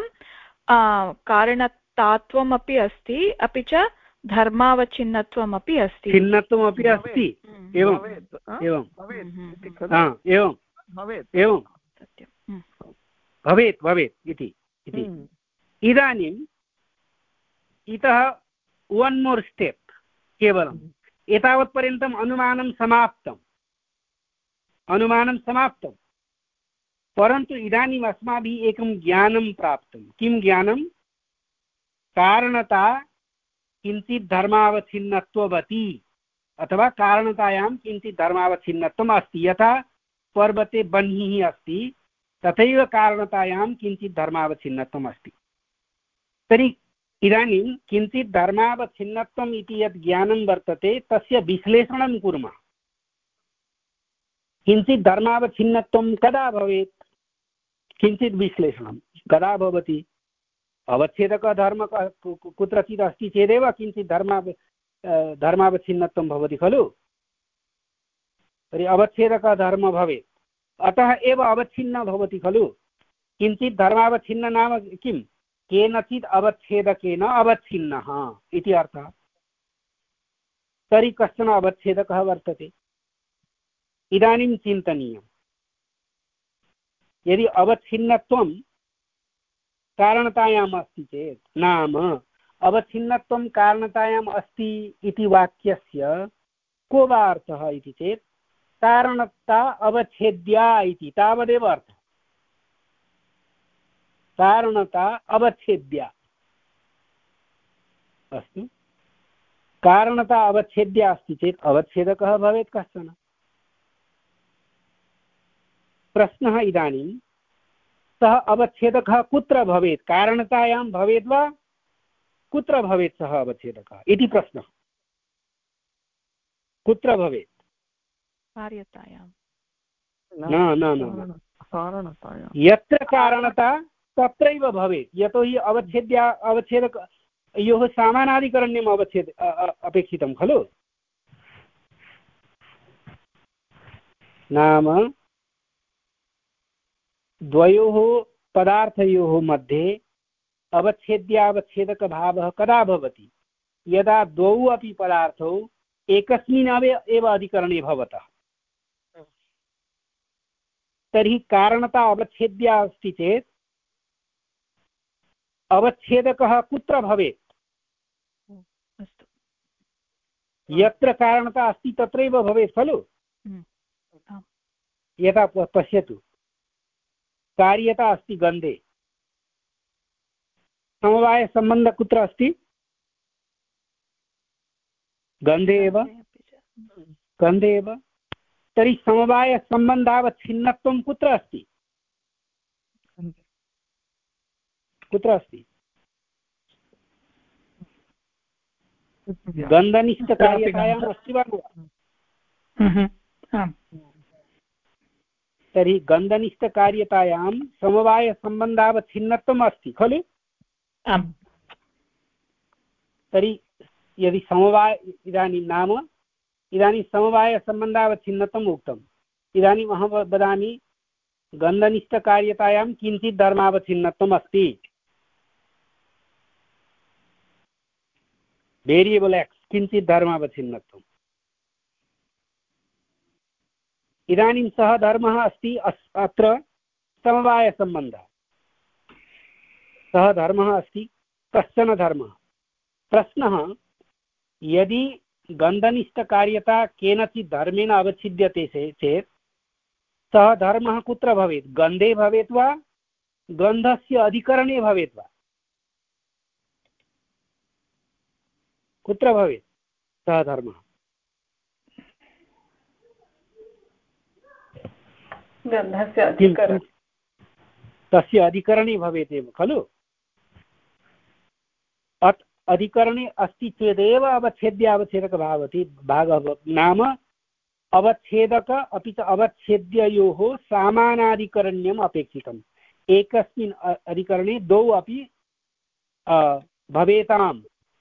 कारणतात्वमपि अस्ति, अपि च धर्मावच्छिन्नत्वमपि अस्ति। छिन्नत्वमपि अस्ति। एवं एवं एवं एवं भवेत् भवेत् इति इति। इदानीम् इतः वन् मोर् स्टेप् केवलम्। एतावत्पर्यन्तम् अनुमानं समाप्तम् अनुमानं समाप्तं परन्तु इदानीम् अस्माभिः एकं ज्ञानं प्राप्तं। किं ज्ञानं? कारणता किञ्चित् धर्मावच्छिन्नत्ववती अथवा कारणतायां किञ्चित् धर्मावच्छिन्नत्वम् अस्ति। यथा पर्वते बह्निः अस्ति तथैव कारणतायां किञ्चित् धर्मावच्छिन्नत्वम् अस्ति। तर्हि इदानीं किञ्चित् धर्मावच्छिन्नत्वम् इति यत् ज्ञानं वर्तते तस्य विश्लेषणं कुर्मः। किञ्चित् धर्मावच्छिन्नत्वं कदा भवेत्? किञ्चित् विश्लेषणं कदा भवति? अवच्छेदकः धर्म कुत्रचित् अस्ति चेदेव किञ्चित् धर्मा धर्मावच्छिन्नत्वं भवति खलु। तर्हि अवच्छेदकः धर्म भवेत्, अतः एव अवच्छिन्न भवति खलु। किञ्चित् धर्मावच्छिन्न नाम किं? केनचित् अवच्छेदकेन अवच्छिन्नः इति अर्थः। तर्हि कश्चन अवच्छेदकः वर्तते। इदानीं चिन्तनीयं, यदि अवच्छिन्नत्वं कारणतायाम् अस्ति चेत्, नाम अवच्छिन्नत्वं कारणतायाम् अस्ति इति वाक्यस्य को वा अर्थः इति चेत् कारणता अवच्छेद्या इति तावदेव अर्थः। कारणता अवच्छेद्या। अस्तु, कारणता अवच्छेद्या अस्ति चेत् अवच्छेदकः भवेत् कश्चन। प्रश्नः इदानीं सः अवच्छेदकः कुत्र भवेत्? कारणतायां भवेत् वा कुत्र भवेत् सः अवच्छेदकः इति प्रश्नः। कुत्र भवेत्? कार्यतायां न न न कारणतायां। यत्र कारणता तत्रैव भवेत्। यतोहि अवच्छेद्या अवच्छेदकयोः समानाधिकरण्यम् अवच्छेद अपेक्षितं खलु। नाम द्वयोः पदार्थयोः मध्ये अवच्छेद्यावच्छेदकभावः कदा भवति? यदा द्वौ अपि पदार्थौ एकस्मिन् एव अधिकरणे भवतः। तर्हि कारणता अवच्छेद्या अस्ति चेत् अवच्छेदकः कुत्र भवेत्? यत्र कारणता अस्ति तत्रैव भवेत् खलु। यथा पश्यतु, कार्यता अस्ति गन्धे, समवायसम्बन्धः कुत्र अस्ति? गन्धे एव। गन्धे एव। तर्हि समवायसम्बन्धावच्छिन्नत्वं कुत्र अस्ति कुत्र अस्ति गन्धनिष्ठकार्यतायाम् अस्ति वा न तर्हि गन्धनिष्ठकार्यतायां समवायसम्बन्धावच्छिन्नत्वम् अस्ति खलु तर्हि यदि समवाय इदानीं नाम इदानीं समवायसम्बन्धावच्छिन्नत्वम् उक्तम् इदानीम् अहं वदामि गन्धनिष्ठकार्यतायां किञ्चित् धर्मावच्छिन्नत्वम् अस्ति वेरियेबल् एक्स् किञ्चित् धर्मावच्छिन्नत्वम् इदानीं सः धर्मः अस्ति अत्र समवायसम्बन्धः सः धर्मः अस्ति कश्चन धर्मः प्रश्नः यदि गन्धनिष्ठकार्यता केनचित् धर्मेण अवच्छिद्यते चेत् सः धर्मः कुत्र भवेत् गन्धे भवेत् वा गन्धस्य अधिकरणे भवेत् वा कुत्र भवेत् सः धर्मः गन्धस्य अधिकरणे तस्य अधिकरणे भवेत् एव खलु अत् अधिकरणे अस्ति चेदेव अवच्छेद्य अवच्छेदकभावति भागः नाम अवच्छेदक अपि च अवच्छेद्ययोः समानाधिकरण्यम् अपेक्षितम् एकस्मिन् अधिकरणे द्वौ अपि भवेताम्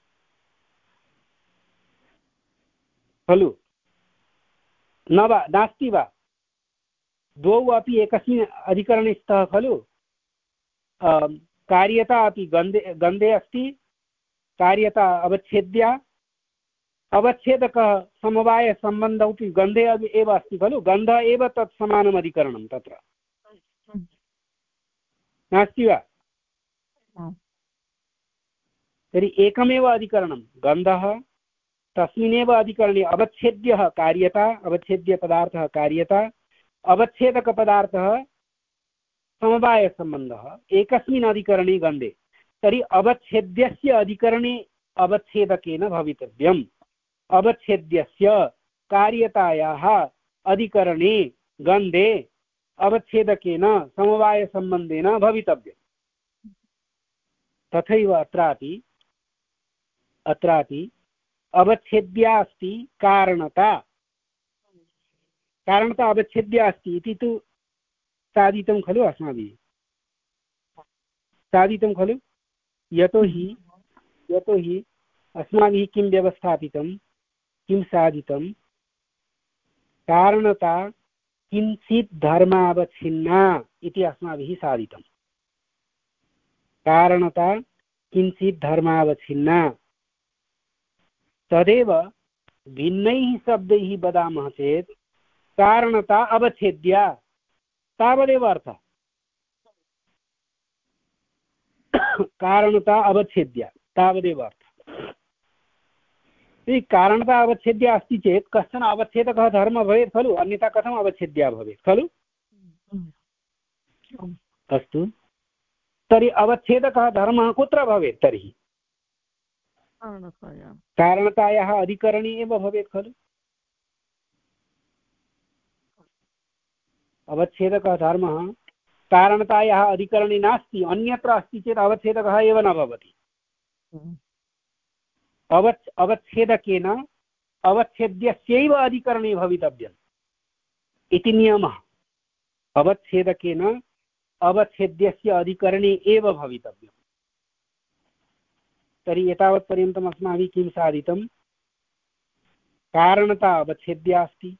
खलु न वा नास्ति वा द्वौ अपि एकस्मिन् अधिकरणे स्तः खलु कार्यता अपि गन्धे गन्धे अस्ति कार्यता अवच्छेद्या अवच्छेदकः समवायसम्बन्धौ अपि गन्धे एव अस्ति खलु गन्धः एव तत् समानम् अधिकरणं तत्र नास्ति वा तर्हि एकमेव अधिकरणं गन्धः तस्मिन्नेव अधिकरणे अवच्छेद्यः कार्यता अवच्छेद्यपदार्थः कार्यता अवच्छेदकपदार्थः समवायसम्बन्धः एकस्मिन् अधिकरणे गन्धे तर्हि अवच्छेद्यस्य अधिकरणे अवच्छेदकेन भवितव्यम् अवच्छेद्यस्य कार्यतायाः अधिकरणे गन्धे अवच्छेदकेन समवायसम्बन्धेन भवितव्यम् तथैव अत्रापि अत्रापि अवच्छेद्या अस्ति कारणता कारणता अवच्छेद्या अस्ति इति तु साधितं खलु अस्माभिः साधितं खलु यतोहि यतोहि अस्माभिः किं व्यवस्थापितं किं साधितं कारणता किञ्चित् धर्मावच्छिन्ना इति अस्माभिः साधितं कारणता किञ्चित् धर्मावच्छिन्ना तदेव भिन्नैः शब्दैः वदामः चेत् कारणता अवच्छेद्या तावदेव अर्थः कारणता अवच्छेद्या तावदेव अर्थः कारणता अवच्छेद्या अस्ति चेत् कश्चन अवच्छेदकः धर्मः भवेत् खलु अन्यथा कथम् अवच्छेद्या भवेत् खलु अस्तु तर्हि अवच्छेदकः धर्मः कुत्र भवेत् तर्हि कारणतायाः अधिकरणे एव भवेत् खलु अवच्छेदकः धर्मः कारणतायाः अधिकरणे नास्ति अन्यत्र अस्ति चेत् अवच्छेदकः एव न भवति अवच् अवच्छेदकेन अवच्छेद्यस्यैव अधिकरणे भवितव्यम् इति नियमः अवच्छेदकेन अवच्छेद्यस्य अधिकरणे एव भवितव्यम् तर्हि एतावत्पर्यन्तम् अस्माभिः किं साधितं कारणता अवच्छेद्या अस्ति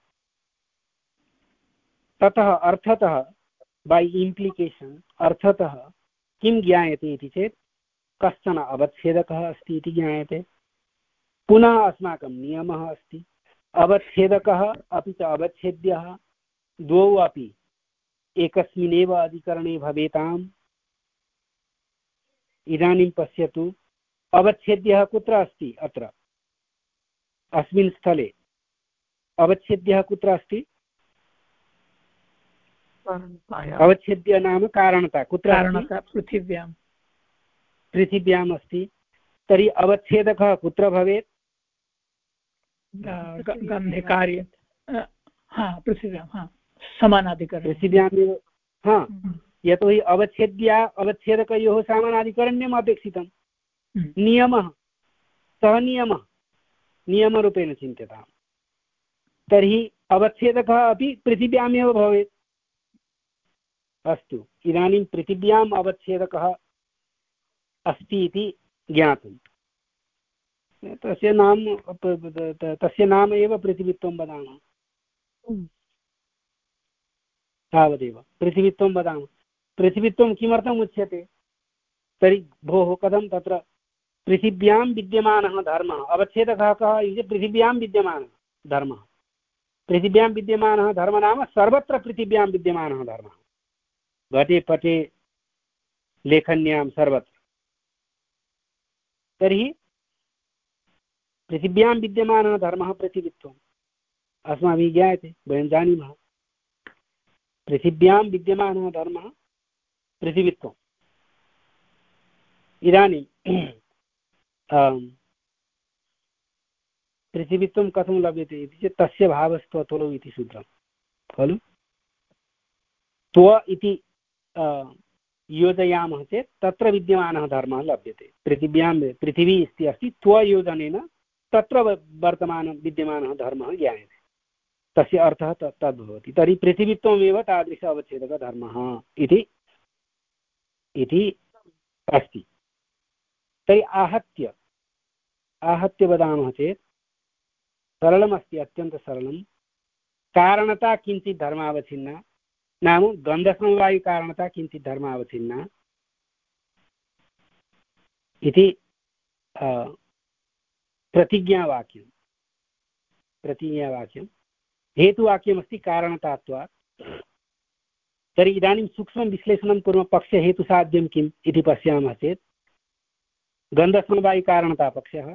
ततः अर्थतः बै इम्प्लिकेशन् अर्थतः किं ज्ञायते इति चेत् कश्चन अवच्छेदकः अस्ति इति ज्ञायते पुनः अस्माकं नियमः अस्ति अवच्छेदकः अपि च अवच्छेद्यः द्वौ अपि एकस्मिन्नेव अधिकरणे भवेताम् इदानीं पश्यतु अवच्छेद्यः कुत्र अस्ति अत्र अस्मिन् स्थले अवच्छेद्यः कुत्र अस्ति अवच्छेद्य नाम कारणता कुत्र कारणता पृथिव्यां पृथिव्याम् अस्ति तर्हि अवच्छेदकः कुत्र भवेत् गन्धे कार्ये हा पृथिव्यां हा समानाधिकरणं पृथिव्यामेव हा यतोहि अवच्छेद्या अवच्छेदकयोः समानाधिकरण्यम् अपेक्षितं नियमः सः नियमः नियमरूपेण चिन्त्यताम् तर्हि अवच्छेदकः अपि पृथिव्यामेव भवेत् अस्तु इदानीं पृथिव्याम् अवच्छेदकः अस्ति इति ज्ञातं तस्य नाम तस्य नाम एव पृथिवीत्वं वदामः तावदेव पृथिवीत्वं वदामः पृथिवीत्वं किमर्थम् उच्यते तर्हि भोः कथं तत्र पृथिव्यां विद्यमानः धर्मः अवच्छेदकः कः इति पृथिव्यां विद्यमानः धर्मः पृथिव्यां विद्यमानः धर्मः नाम सर्वत्र पृथिव्यां विद्यमानः धर्मः घटे पटे लेखन्यां सर्वत्र तर्हि पृथिव्यां विद्यमानः धर्मः पृथिवीत्वम् अस्माभिः ज्ञायते वयं जानीमः पृथिव्यां विद्यमानः धर्मः पृथिवीत्वम् इदानीं पृथिवीत्वं कथं लभ्यते इति चेत् तस्य भावस्त्वतुलौ इति सूत्रं खलु त्व इति योजयामः चेत् तत्र विद्यमानः धर्मः लभ्यते पृथिव्यां पृथिवी इति अस्ति त्वयोजनेन तत्र वर्तमान विद्यमानः धर्मः ज्ञायते तस्य अर्थः तद्भवति तर्हि पृथिवीत्वमेव तादृश अवच्छेदकधर्मः इति इति अस्ति तर्हि आहत्य आहत्य वदामः चेत् सरलमस्ति अत्यन्तसरलं कारणता किञ्चित् धर्मावच्छिन्ना नाम गन्धसमवायिकारणता किञ्चित् धर्मावच्छिन्ना इति प्रतिज्ञावाक्यं प्रतिज्ञावाक्यं हेतुवाक्यमस्ति कारणतात्वात् तर्हि इदानीं सूक्ष्मं विश्लेषणं कुर्मः पक्षहेतुसाध्यं किम् इति पश्यामः चेत् गन्धसमवायिकारणतापक्षः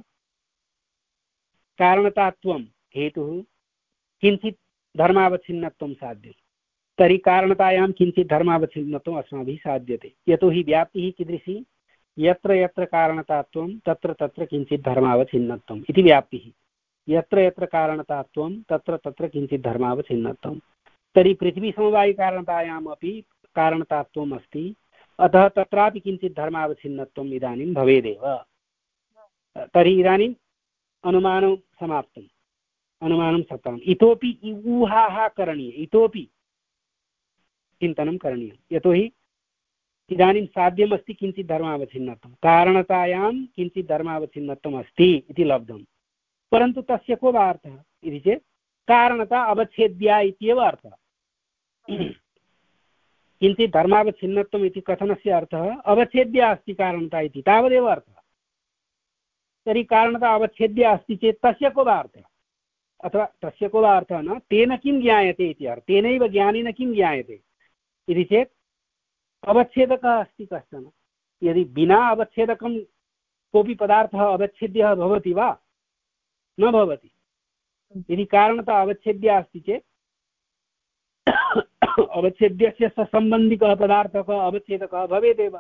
कारणतात्वं हेतुः किञ्चित् धर्मावच्छिन्नत्वं साध्यं तर्हि कारणतायां किञ्चित् धर्मावच्छिन्नत्वम् अस्माभिः साध्यते यतोहि व्याप्तिः कीदृशी यत्र यत्र कारणतात्वं तत्र तत्र किञ्चित् धर्मावच्छिन्नत्वम् इति व्याप्तिः यत्र यत्र कारणतात्वं तत्र तत्र किञ्चित् धर्मावच्छिन्नत्वं तर्हि पृथ्वीसमवायिकारणतायाम् अपि कारणतात्वम् अस्ति अतः तत्रापि किञ्चित् धर्मावच्छिन्नत्वम् इदानीं भवेदेव तर्हि इदानीम् अनुमानं समाप्तम् अनुमानं सफलम् इतोपि ऊहाः करणीय इतोपि चिन्तनं करणीयं यतोहि इदानीं साध्यमस्ति किञ्चित् धर्मावच्छिन्नत्वं कारणतायां किञ्चित् धर्मावच्छिन्नत्वम् अस्ति इति लब्धं परन्तु तस्य को वा अर्थः इति चेत् कारणता अवच्छेद्या इत्येव अर्थः किञ्चित् धर्मावच्छिन्नत्वम् इति कथनस्य अर्थः अवच्छेद्या अस्ति कारणता इति तावदेव अर्थः तर्हि कारणता अवच्छेद्या अस्ति चेत् तस्य को वा अर्थः अथवा तस्य को वा अर्थः न तेन किं ज्ञायते इति अर्थः तेनैव ज्ञानेन किं ज्ञायते इति चेत् अवच्छेदकः अस्ति कश्चन यदि विना अवच्छेदकं कोऽपि पदार्थः अवच्छेद्यः भवति वा न भवति यदि कारणतः अवच्छेद्या अस्ति चेत् अवच्छेद्यस्य सम्बन्धिकः पदार्थः अवच्छेदकः भवेदेव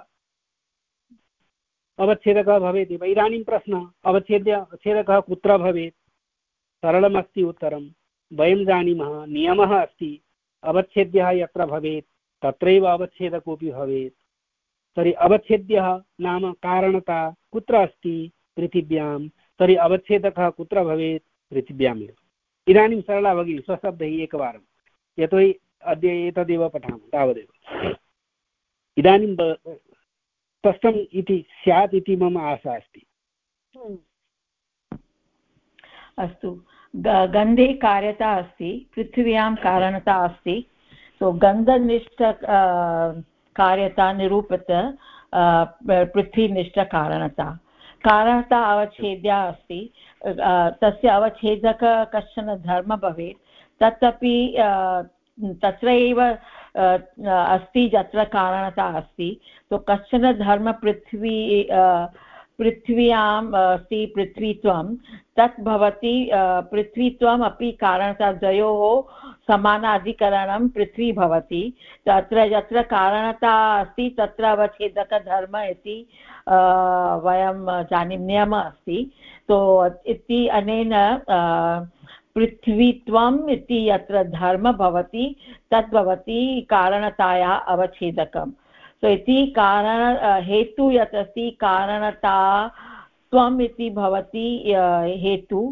अवच्छेदकः भवेदेव इदानीं प्रश्नः अवच्छेद्य छेदकः कुत्र भवेत् सरलमस्ति उत्तरं वयं जानीमः नियमः अस्ति अवच्छेद्यः यत्र भवेत् तत्रैव अवच्छेदकोऽपि भवेत् तर्हि अवच्छेद्यः नाम कारणता कुत्र अस्ति पृथिव्यां तर्हि अवच्छेदकः कुत्र भवेत् पृथिव्यामेव इदानीं सरला भगिनी स्वशब्दैः एकवारं यतोहि अद्य एतदेव पठामः तावदेव इदानीं स्पष्टम् इति स्यात् इति मम आशा अस्ति अस्तु गन्धे कार्यता अस्ति पृथिव्यां कारणता अस्ति सो गन्धनिष्ठ कार्यता निरूपित पृथ्वीनिष्ठ कारणता कारणता अवच्छेद्या अस्ति तस्य अवच्छेदक कश्चन धर्म भवेत् तदपि तत्रैव अस्ति यत्र कारणता अस्ति तो कश्चन धर्म पृथ्वी पृथ्व्याम् अस्ति पृथ्वीत्वं तत् भवति पृथ्वीत्वम् अपि कारणता द्वयोः समानाधिकरणं पृथ्वी भवति तत्र यत्र कारणता अस्ति तत्र अवच्छेदकधर्म इति वयं जानीमः नियमः अस्ति तो इति अनेन पृथ्वीत्वम् इति यत्र धर्म भवति तद् भवति कारणतायाः अवच्छेदकं। सो इति कारण हेतु यत् अस्ति कारणता त्वम् इति भवति हेतु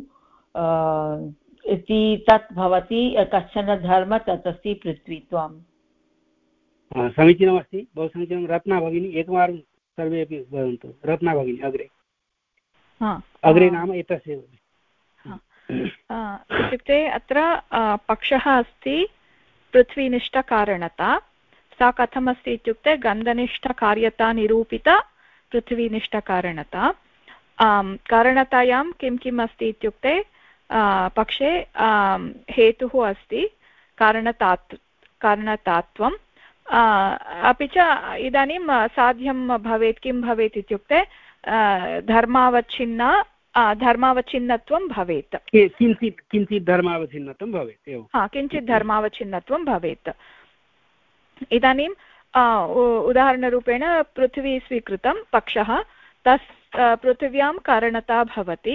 इति तत् भवति कश्चन धर्म तत् अस्ति पृथ्वीत्वम्। समीचीनमस्ति, बहु समीचीनं। रत्ना भगिनी एकवारं सर्वे अपि वदन्तु। रत्ना भगिनी अग्रे अग्रे नाम एतस्य इत्युक्ते अत्र पक्षः अस्ति पृथ्वीनिष्ठकारणता। सा कथमस्ति इत्युक्ते गन्धनिष्ठकार्यता निरूपिता पृथ्वीनिष्ठकारणता। कारणतायां किं किम् अस्ति इत्युक्ते पक्षे हेतुः अस्ति कारणतात् कारणतात्वम्, अपि च इदानीं साध्यं भवेत्। किं भवेत् इत्युक्ते धर्मावच्छिन्ना धर्मावच्छिन्नत्वं भवेत्। किञ्चित् किञ्चित् धर्मावच्छिन्नत्वं भवेत् एवं हा किञ्चित् धर्मावच्छिन्नत्वं भवेत्। इदानीं उदाहरणरूपेण पृथिवी स्वीकृतं पक्षः, तस् पृथिव्यां कारणता भवति।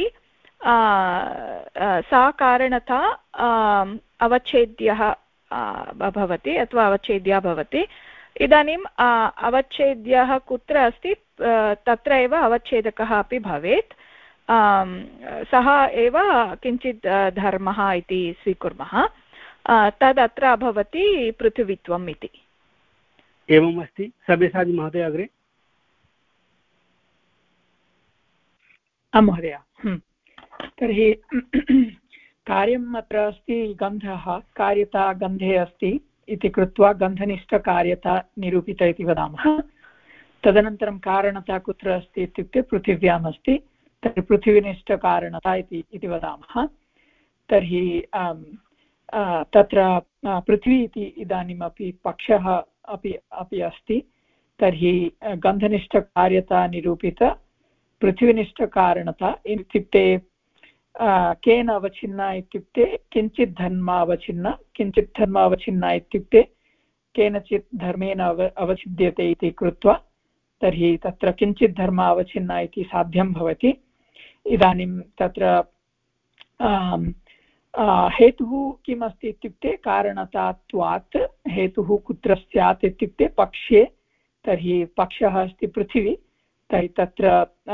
सा कारणता अवच्छेद्यः भवति अथवा अवच्छेद्या भवति। इदानीम् अवच्छेद्यः कुत्र अस्ति तत्र एव अवच्छेदकः अपि भवेत्। सः एव किञ्चित् धर्मः इति स्वीकुर्मः, तदत्र भवति पृथिवीत्वम् इति। एवम् अस्ति। सब्यसाचि महोदय अग्रे। महोदय तर्हि कार्यम् अत्र अस्ति गन्धः, कार्यता गन्धे अस्ति इति कृत्वा गन्धनिष्ठकार्यता निरूपिता इति वदामः। तदनन्तरं कारणता कुत्र अस्ति इत्युक्ते पृथिव्याम् अस्ति, तर्हि पृथिवीनिष्ठकारणता इति वदामः। तर्हि तत्र पृथ्वी इति इदानीमपि पक्षः अपि अपि अस्ति। तर्हि गन्धनिष्ठकार्यता निरूपिता पृथ्वीनिष्ठकारणता इत्युक्ते केन अवच्छिन्ना इत्युक्ते किञ्चित् धर्मावच्छिन्ना। किञ्चित् धर्मावच्छिन्ना इत्युक्ते केनचित् धर्मेण अव अवच्छिद्यते इति कृत्वा तर्हि तत्र किञ्चित् धर्म अवच्छिन्ना इति साध्यं भवति। इदानीं तत्र हेतुः किम् अस्ति इत्युक्ते कारणतात्वात् हेतुः कुत्र स्यात् इत्युक्ते पक्षे। तर्हि पक्षः अस्ति पृथिवी, तर्हि तत्र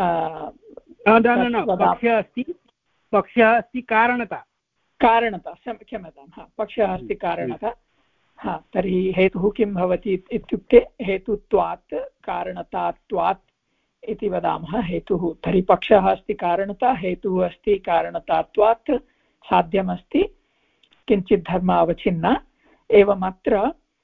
पक्षः अस्ति पक्षः अस्ति कारणता कारणता क्षम्यतां हा पक्षः अस्ति कारणता। हा तर्हि हेतुः किं भवति इत्युक्ते हेतुत्वात् कारणतात्वात् इति वदामः हेतुः। तर्हि पक्षः अस्ति कारणता, हेतुः अस्ति कारणतात्वात्, साध्यमस्ति किञ्चित् धर्म अवच्छिन्ना। एवम् अत्र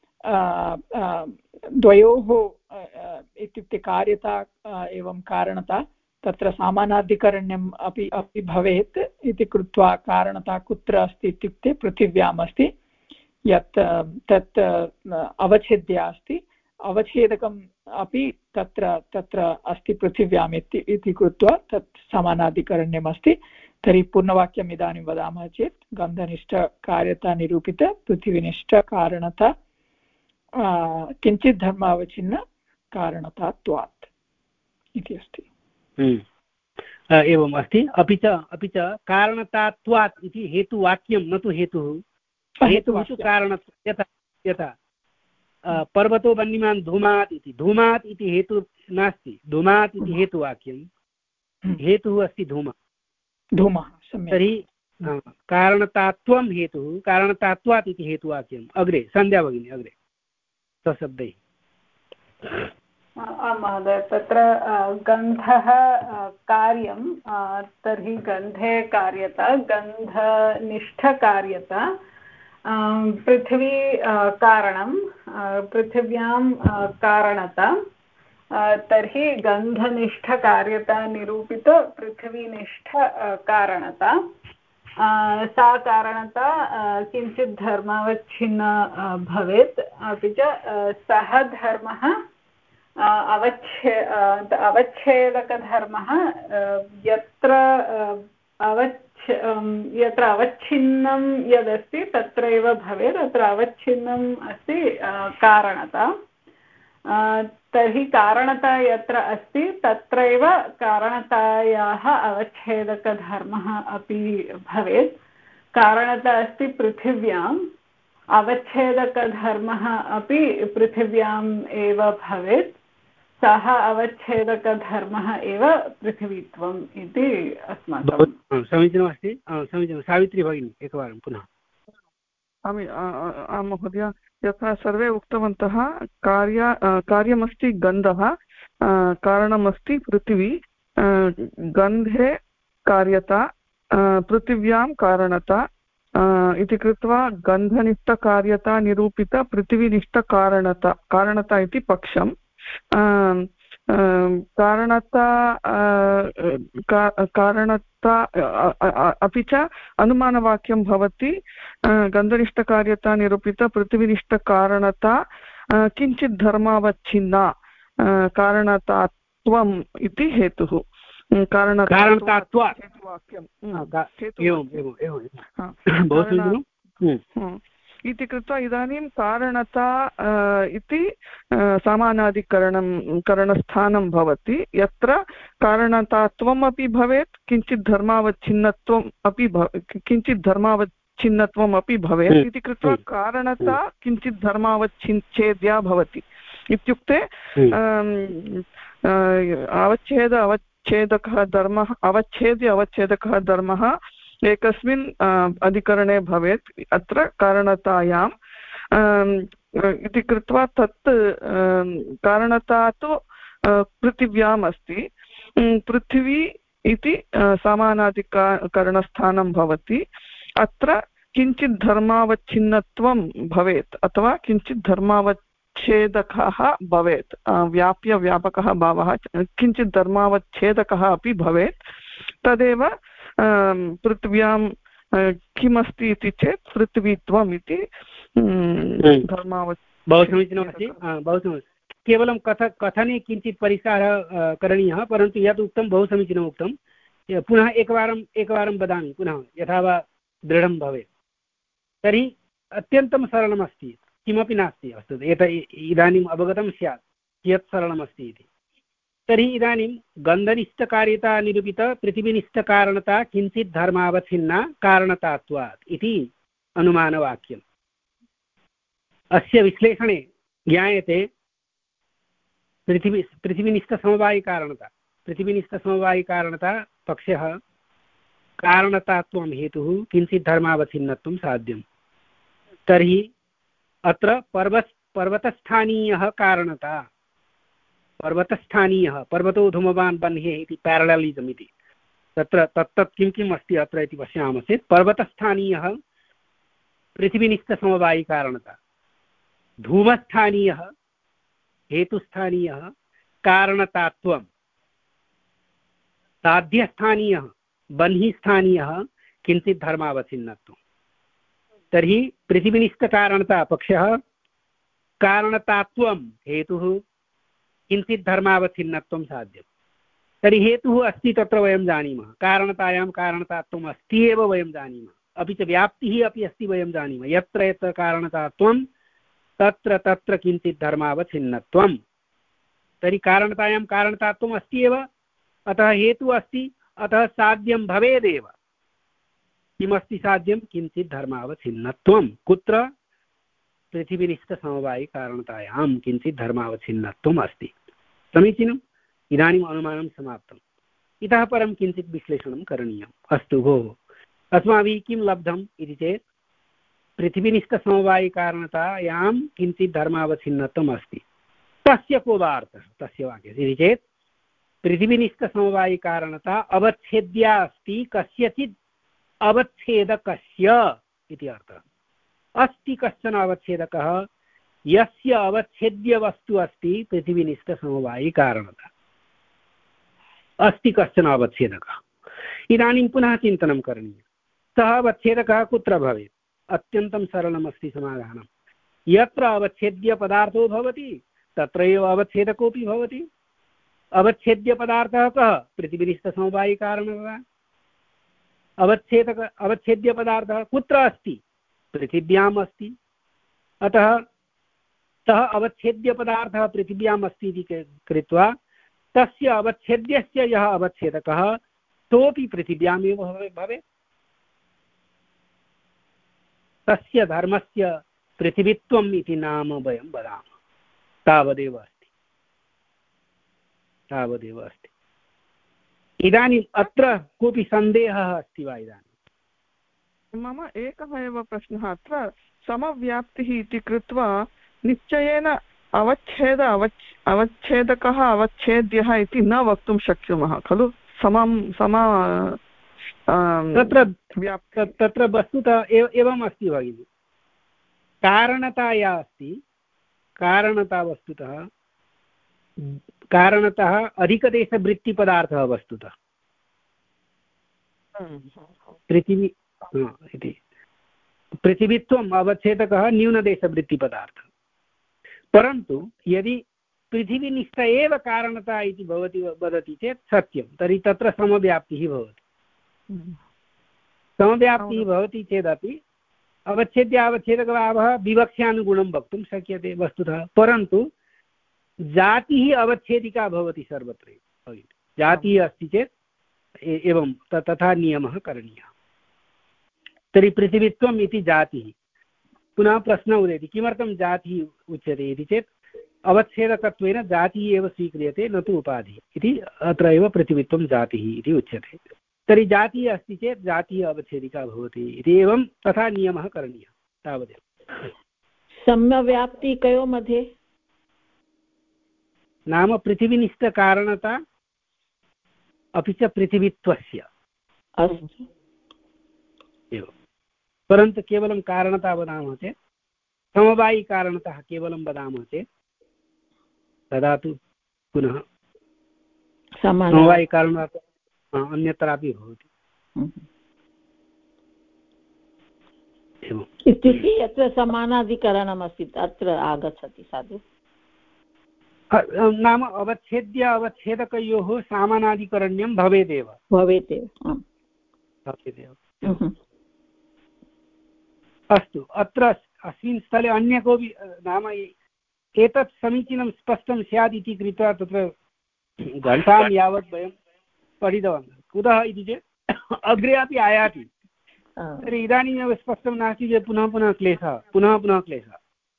द्वयोः इत्युक्ते कार्यता एवं कारणता तत्र समानाधिकरण्यम् अपि अपि भवेत् इति कृत्वा कारणता कुत्र अस्ति इत्युक्ते पृथिव्याम् अस्ति, यत् तत् अवच्छेद्या अस्ति। अवच्छेदकम् अपि तत्र तत्र अस्ति पृथिव्याम् इति इति कृत्वा तत् समानाधिकरण्यम् अस्ति। तर्हि पूर्णवाक्यम् इदानीं वदामः चेत् गन्धनिष्ठकार्यता निरूपित पृथिवीनिष्ठकारणता किञ्चित् धर्मावच्छिन्न कारणतात्वात् इति अस्ति। एवम् अस्ति। अपि च अपि च कारणतात्वात् इति हेतुवाक्यं, न तु हेतुः। हेतुः तु कारणत्वं। यथा यथा पर्वतो वह्निमान् धूमात् इति, धूमात् इति हेतुः नास्ति, धूमात् इति हेतुवाक्यं, हेतुः अस्ति धूमः धूमः। तर्हि कारणतात्वं हेतुः, कारणतात्वात् इति हेतुवाक्यम्। अग्रे सन्ध्या भगिनी अग्रे सशब्दैः। आम् महोदय, तत्र गन्धः कार्यं, तर्हि गन्धे कार्यता गन्धनिष्ठकार्यता, पृथिवी कारणं, पृथिव्यां कारणता, तर्हि गन्धनिष्ठकार्यता निरूपित पृथिवीनिष्ठ कारणता। सा कारणता किञ्चित् धर्मावच्छिन्ना भवेत्, अपि च सः धर्मः अवच्छे अवच्छेदकधर्मः यत्र अवच्छ यत्र अवच्छिन्नं यदस्ति तत्रैव भवेत्, अत्र अवच्छिन्नम् अस्ति कारणता। तर्हि कारणता यत्र अस्ति तत्रैव कारणतायाः अवच्छेदकधर्मः अपि भवेत्। कारणता अस्ति पृथिव्याम् अवच्छेदकधर्मः अपि पृथिव्याम् एव भवेत् सः अवच्छेदकधर्मः एव पृथिवीत्वम् इति अस्माकं समीचीनमस्ति समीचीनं सावित्री भगिनी एकवारं पुनः आं महोदय यथा सर्वे उक्तवन्तः कार्य कार्यमस्ति गन्धः कारणमस्ति पृथिवी गन्धे कार्यता पृथिव्यां कारणता इति कृत्वा गन्धनिष्ठकार्यता निरूपिता पृथिवीनिष्ठकारणता कारणता इति पक्षं कारणता कारणता अपि च अनुमानवाक्यं भवति गन्धनिष्ठकार्यता निरूपिता पृथिवीनिष्ठकारणता किञ्चित् धर्मावच्छिन्ना कारणतात्वम् इति हेतुः इति कृत्वा इदानीं कारणता इति सामानाधिकरणं करणस्थानं भवति यत्र कारणतात्वम् अपि भवेत् किञ्चित् धर्मावच्छिन्नत्वम् अपि किञ्चित् धर्मावच्छिन्नत्वम् अपि भवेत् इति कृत्वा कारणता किञ्चित् धर्मावच्छिन्नच्छेद्या भवति इत्युक्ते अवच्छेद अवच्छेदकः धर्मः अवच्छेद्य अवच्छेदकः धर्मः एकस्मिन् अधिकरणे भवेत् अत्र कारणतायाम् इति कृत्वा तत् कारणता तु पृथिव्याम् अस्ति पृथिवी इति समानाधिकरणस्थानं भवति अत्र किञ्चित् धर्मावच्छिन्नत्वं भवेत् अथवा किञ्चित् धर्मावच् छेदकः भवेत् व्याप्य व्यापकः भावः किञ्चित् धर्मावच्छेदकः अपि भवेत् तदेव पृथिव्यां किमस्ति इति चेत् पृथ्वीत्वम् इति धर्मावच् बहु समीचीनमस्ति बहु समीचीनं केवलं कथ कथने किञ्चित् परिष्कारः करणीयः परन्तु यत् उक्तं बहु समीचीनम् उक्तं पुनः एकवारम् एकवारं वदामि पुनः यथा वा दृढं भवेत् तर्हि अत्यन्तं सरलमस्ति किमपि नास्ति अस्तु एत इदानीम् अवगतं स्यात् कियत् सरलमस्ति इति तर्हि इदानीं गन्धनिष्ठकार्यता निरूपित पृथिवीनिष्ठकारणता किञ्चित् धर्मावच्छिन्ना कारणतात्वात् इति अनुमानवाक्यम् अस्य विश्लेषणे ज्ञायते पृथिवी पृथिवीनिष्ठसमवायिकारणता पृथिवीनिष्ठसमवायिकारणता पक्षः कारणतात्वं हेतुः किञ्चित् धर्मावच्छिन्नत्वं साध्यं तर्हि अत्र पर्वत पर्वतस्थानीयः कारणता पर्वतस्थानीयः पर्वतो धूमवान् बन्हेः इति प्यारललिजम् इति तत्र तत्तत् किं किम् अस्ति अत्र इति पश्यामः चेत् पर्वतस्थानीयः पृथिवीनिष्ठसमवायिकारणता धूमस्थानीयः हेतुस्थानीयः कारणतात्वं साध्यस्थानीयः बन्हीस्थानीयः किञ्चित् धर्मावच्छिन्नत्वम् तर्हि पृथिवीनिष्ठकारणता पक्षः कारणतात्वं हेतुः किञ्चित् धर्मावच्छिन्नत्वं साध्यं तर्हि हेतुः अस्ति तत्र वयं जानीमः कारणतायां कारणतात्वम् अस्ति एव वयं जानीमः अपि च व्याप्तिः अपि अस्ति वयं जानीमः यत्र यत्र कारणतात्वं तत्र तत्र किञ्चित् धर्मावच्छिन्नत्वं तर्हि कारणतायां कारणतात्वम् अस्ति एव अतः हेतुः अस्ति अतः साध्यं भवेदेव किमस्ति साध्यं किञ्चित् धर्मावच्छिन्नत्वं कुत्र पृथिवीनिष्ठसमवायिकारणतायां किञ्चित् धर्मावच्छिन्नत्वम् अस्ति समीचीनम् इदानीम् अनुमानं समाप्तम् इतः परं किञ्चित् विश्लेषणं करणीयम् अस्तु भोः अस्माभिः किं लब्धम् इति चेत् पृथिवीनिष्ठसमवायिकारणतायां किञ्चित् धर्मावच्छिन्नत्वम् अस्ति तस्य को वा अर्थः तस्य वाक्यस्य इति चेत् पृथिवीनिष्ठसमवायिकारणता अवच्छेद्या अस्ति कस्यचित् अवच्छेदकस्य इति अर्थः अस्ति कश्चन अवच्छेदकः यस्य अवच्छेद्यवस्तु अस्ति पृथिवीनिष्ठसमवायिकारणता अस्ति कश्चन अवच्छेदकः इदानीं पुनः चिन्तनं करणीयं सः अवच्छेदकः कुत्र भवेत् अत्यन्तं सरलमस्ति समाधानं यत्र अवच्छेद्यपदार्थो भवति तत्र एव अवच्छेदकोऽपि भवति अवच्छेद्यपदार्थः कः पृथिवीनिष्ठसमवायिकारणता अवच्छेदक अवच्छेद्यपदार्थः कुत्र अस्ति पृथिव्याम् अस्ति अतः सः अवच्छेद्यपदार्थः पृथिव्याम् अस्ति इति कृत्वा तस्य अवच्छेद्यस्य यः अवच्छेदकः सोऽपि पृथिव्यामेव भवेत् तस्य धर्मस्य पृथिवीत्वम् इति नाम वयं वदामः। तावदेव अस्ति तावदेव अस्ति इदानीम् अत्र कोऽपि सन्देहः अस्ति वा? इदानीं मम एकः एव प्रश्नः। अत्र समव्याप्तिः इति कृत्वा निश्चयेन अवच्छेद अवच् अवच्छेदकः अवच्छेद्यः इति न वक्तुं शक्नुमः खलु? समं सम तत्र तत्र वस्तुतः एवम् अस्ति भगिनि, कारणता या अस्ति, कारणता वस्तुतः कारणतः अधिकदेशवृत्तिपदार्थः वस्तुतः पृथिवी इति पृथिवीत्वम् अवच्छेदकः न्यूनदेशवृत्तिपदार्थः। परन्तु यदि पृथिवीनिष्ठ एव कारणता इति भवति वदति चेत् सत्यं, तर्हि तत्र समव्याप्तिः भवति। समव्याप्तिः भवति चेदपि अवच्छेद्य अवच्छेदकभावः विवक्षानुगुणं वक्तुं शक्यते वस्तुतः। परन्तु जातिः अवच्छेदिका भवति सर्वत्र। जातिः अस्ति चेत् एवं तथा नियमः करणीयः। तर्हि पृथिवीत्वम् इति जातिः। पुनः प्रश्नः उदेति, किमर्थं जातिः उच्यते इति चेत् अवच्छेदकत्वेन जातिः एव स्वीक्रियते, न तु उपाधिः इति। अत्र एव पृथिवीत्वं जातिः इति उच्यते। तर्हि जातिः अस्ति चेत् जातिः अवच्छेदिका भवति इति, एवं तथा नियमः करणीयः। तावदेव। समव्याप्ति कयो मध्ये? नाम पृथिवीनिष्ठकारणता अपि च पृथिवीत्वस्य। अस्तु। एवं। परन्तु केवलं कारणता वदामः चेत्, समवायिकारणतः केवलं वदामः चेत् तदा तु पुनः समवायिकारणता अन्यत्रापि भवति। इत्युक्ते यत्र समानाधिकरणमस्ति तत्र आगच्छति साधु। नाम अवच्छेद्य अवच्छेदकयोः सामानाधिकरण्यं भवेदेव भवेदेव भवेदेव। अस्तु, अत्र अस्मिन् स्थले अन्य कोऽपि नाम एतत् समीचीनं स्पष्टं स्यात् इति कृत्वा तत्र घण्टां यावत् वयं पठितवन्तः। कुतः इति चेत् अग्रे अपि आयाति, तर्हि इदानीमेव स्पष्टं नास्ति चेत् पुनः पुनः क्लेशः पुनः पुनः क्लेशः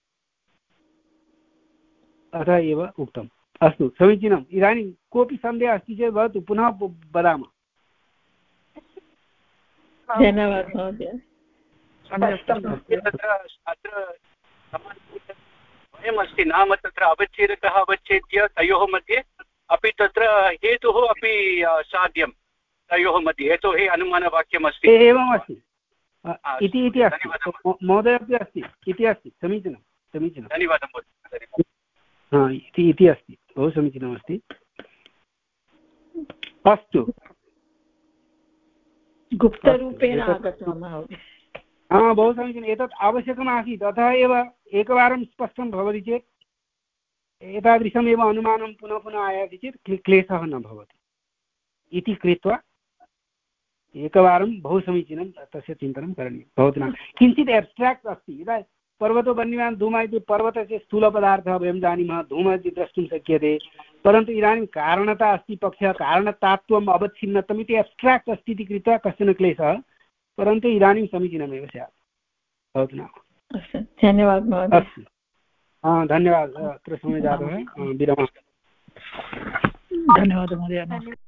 अतः एव उक्तम्। अस्तु, समीचीनम्। इदानीं कोऽपि सन्देहः अस्ति चेत् भवतु, पुनः वदामः। धन्यवादः महोदय। अत्र वयमस्ति नाम तत्र अवच्छेदकः अवच्छेद्य तयोः मध्ये अपि तत्र हेतुः अपि साध्यं तयोः मध्ये, यतोहि अनुमानवाक्यमस्ति। एवम् अस्ति इति इति अस्ति महोदय अपि अस्ति इति अस्ति। समीचीनं समीचीनं धन्यवादः महोदय। हा इति इति अस्ति, बहु समीचीनमस्ति। अस्तु, गुप्तरूपेण आगतवान् महोदय। हा, बहु समीचीनम्। एतत् आवश्यकमासीत्, अतः एव एकवारं स्पष्टं भवति चेत् एतादृशमेव अनुमानं पुनः पुनः आयाति चेत् क्लेशः न भवति इति कृत्वा एकवारं बहु समीचीनं तस्य चिन्तनं करणीयं भवति। किञ्चित् एब्स्ट्राक्ट् अस्ति। इदानीं पर्वतो वह्निवान् धूमः इति पर्वतस्य स्थूलपदार्थः वयं जानीमः, धूमः इति द्रष्टुं शक्यते। परन्तु इदानीं कारणता अस्ति पक्षः, कारणतात्वम् अवच्छिन्नत्वम् इति एब्स्ट्राक्ट् अस्ति इति कृत्वा कश्चन क्लेशः। परन्तु इदानीं समीचीनमेव स्यात् भवतु नाम। धन्यवादः महोदय। अस्तु, हा, धन्यवादः। अत्र समयः जातः, विरमः। धन्यवादः महोदय।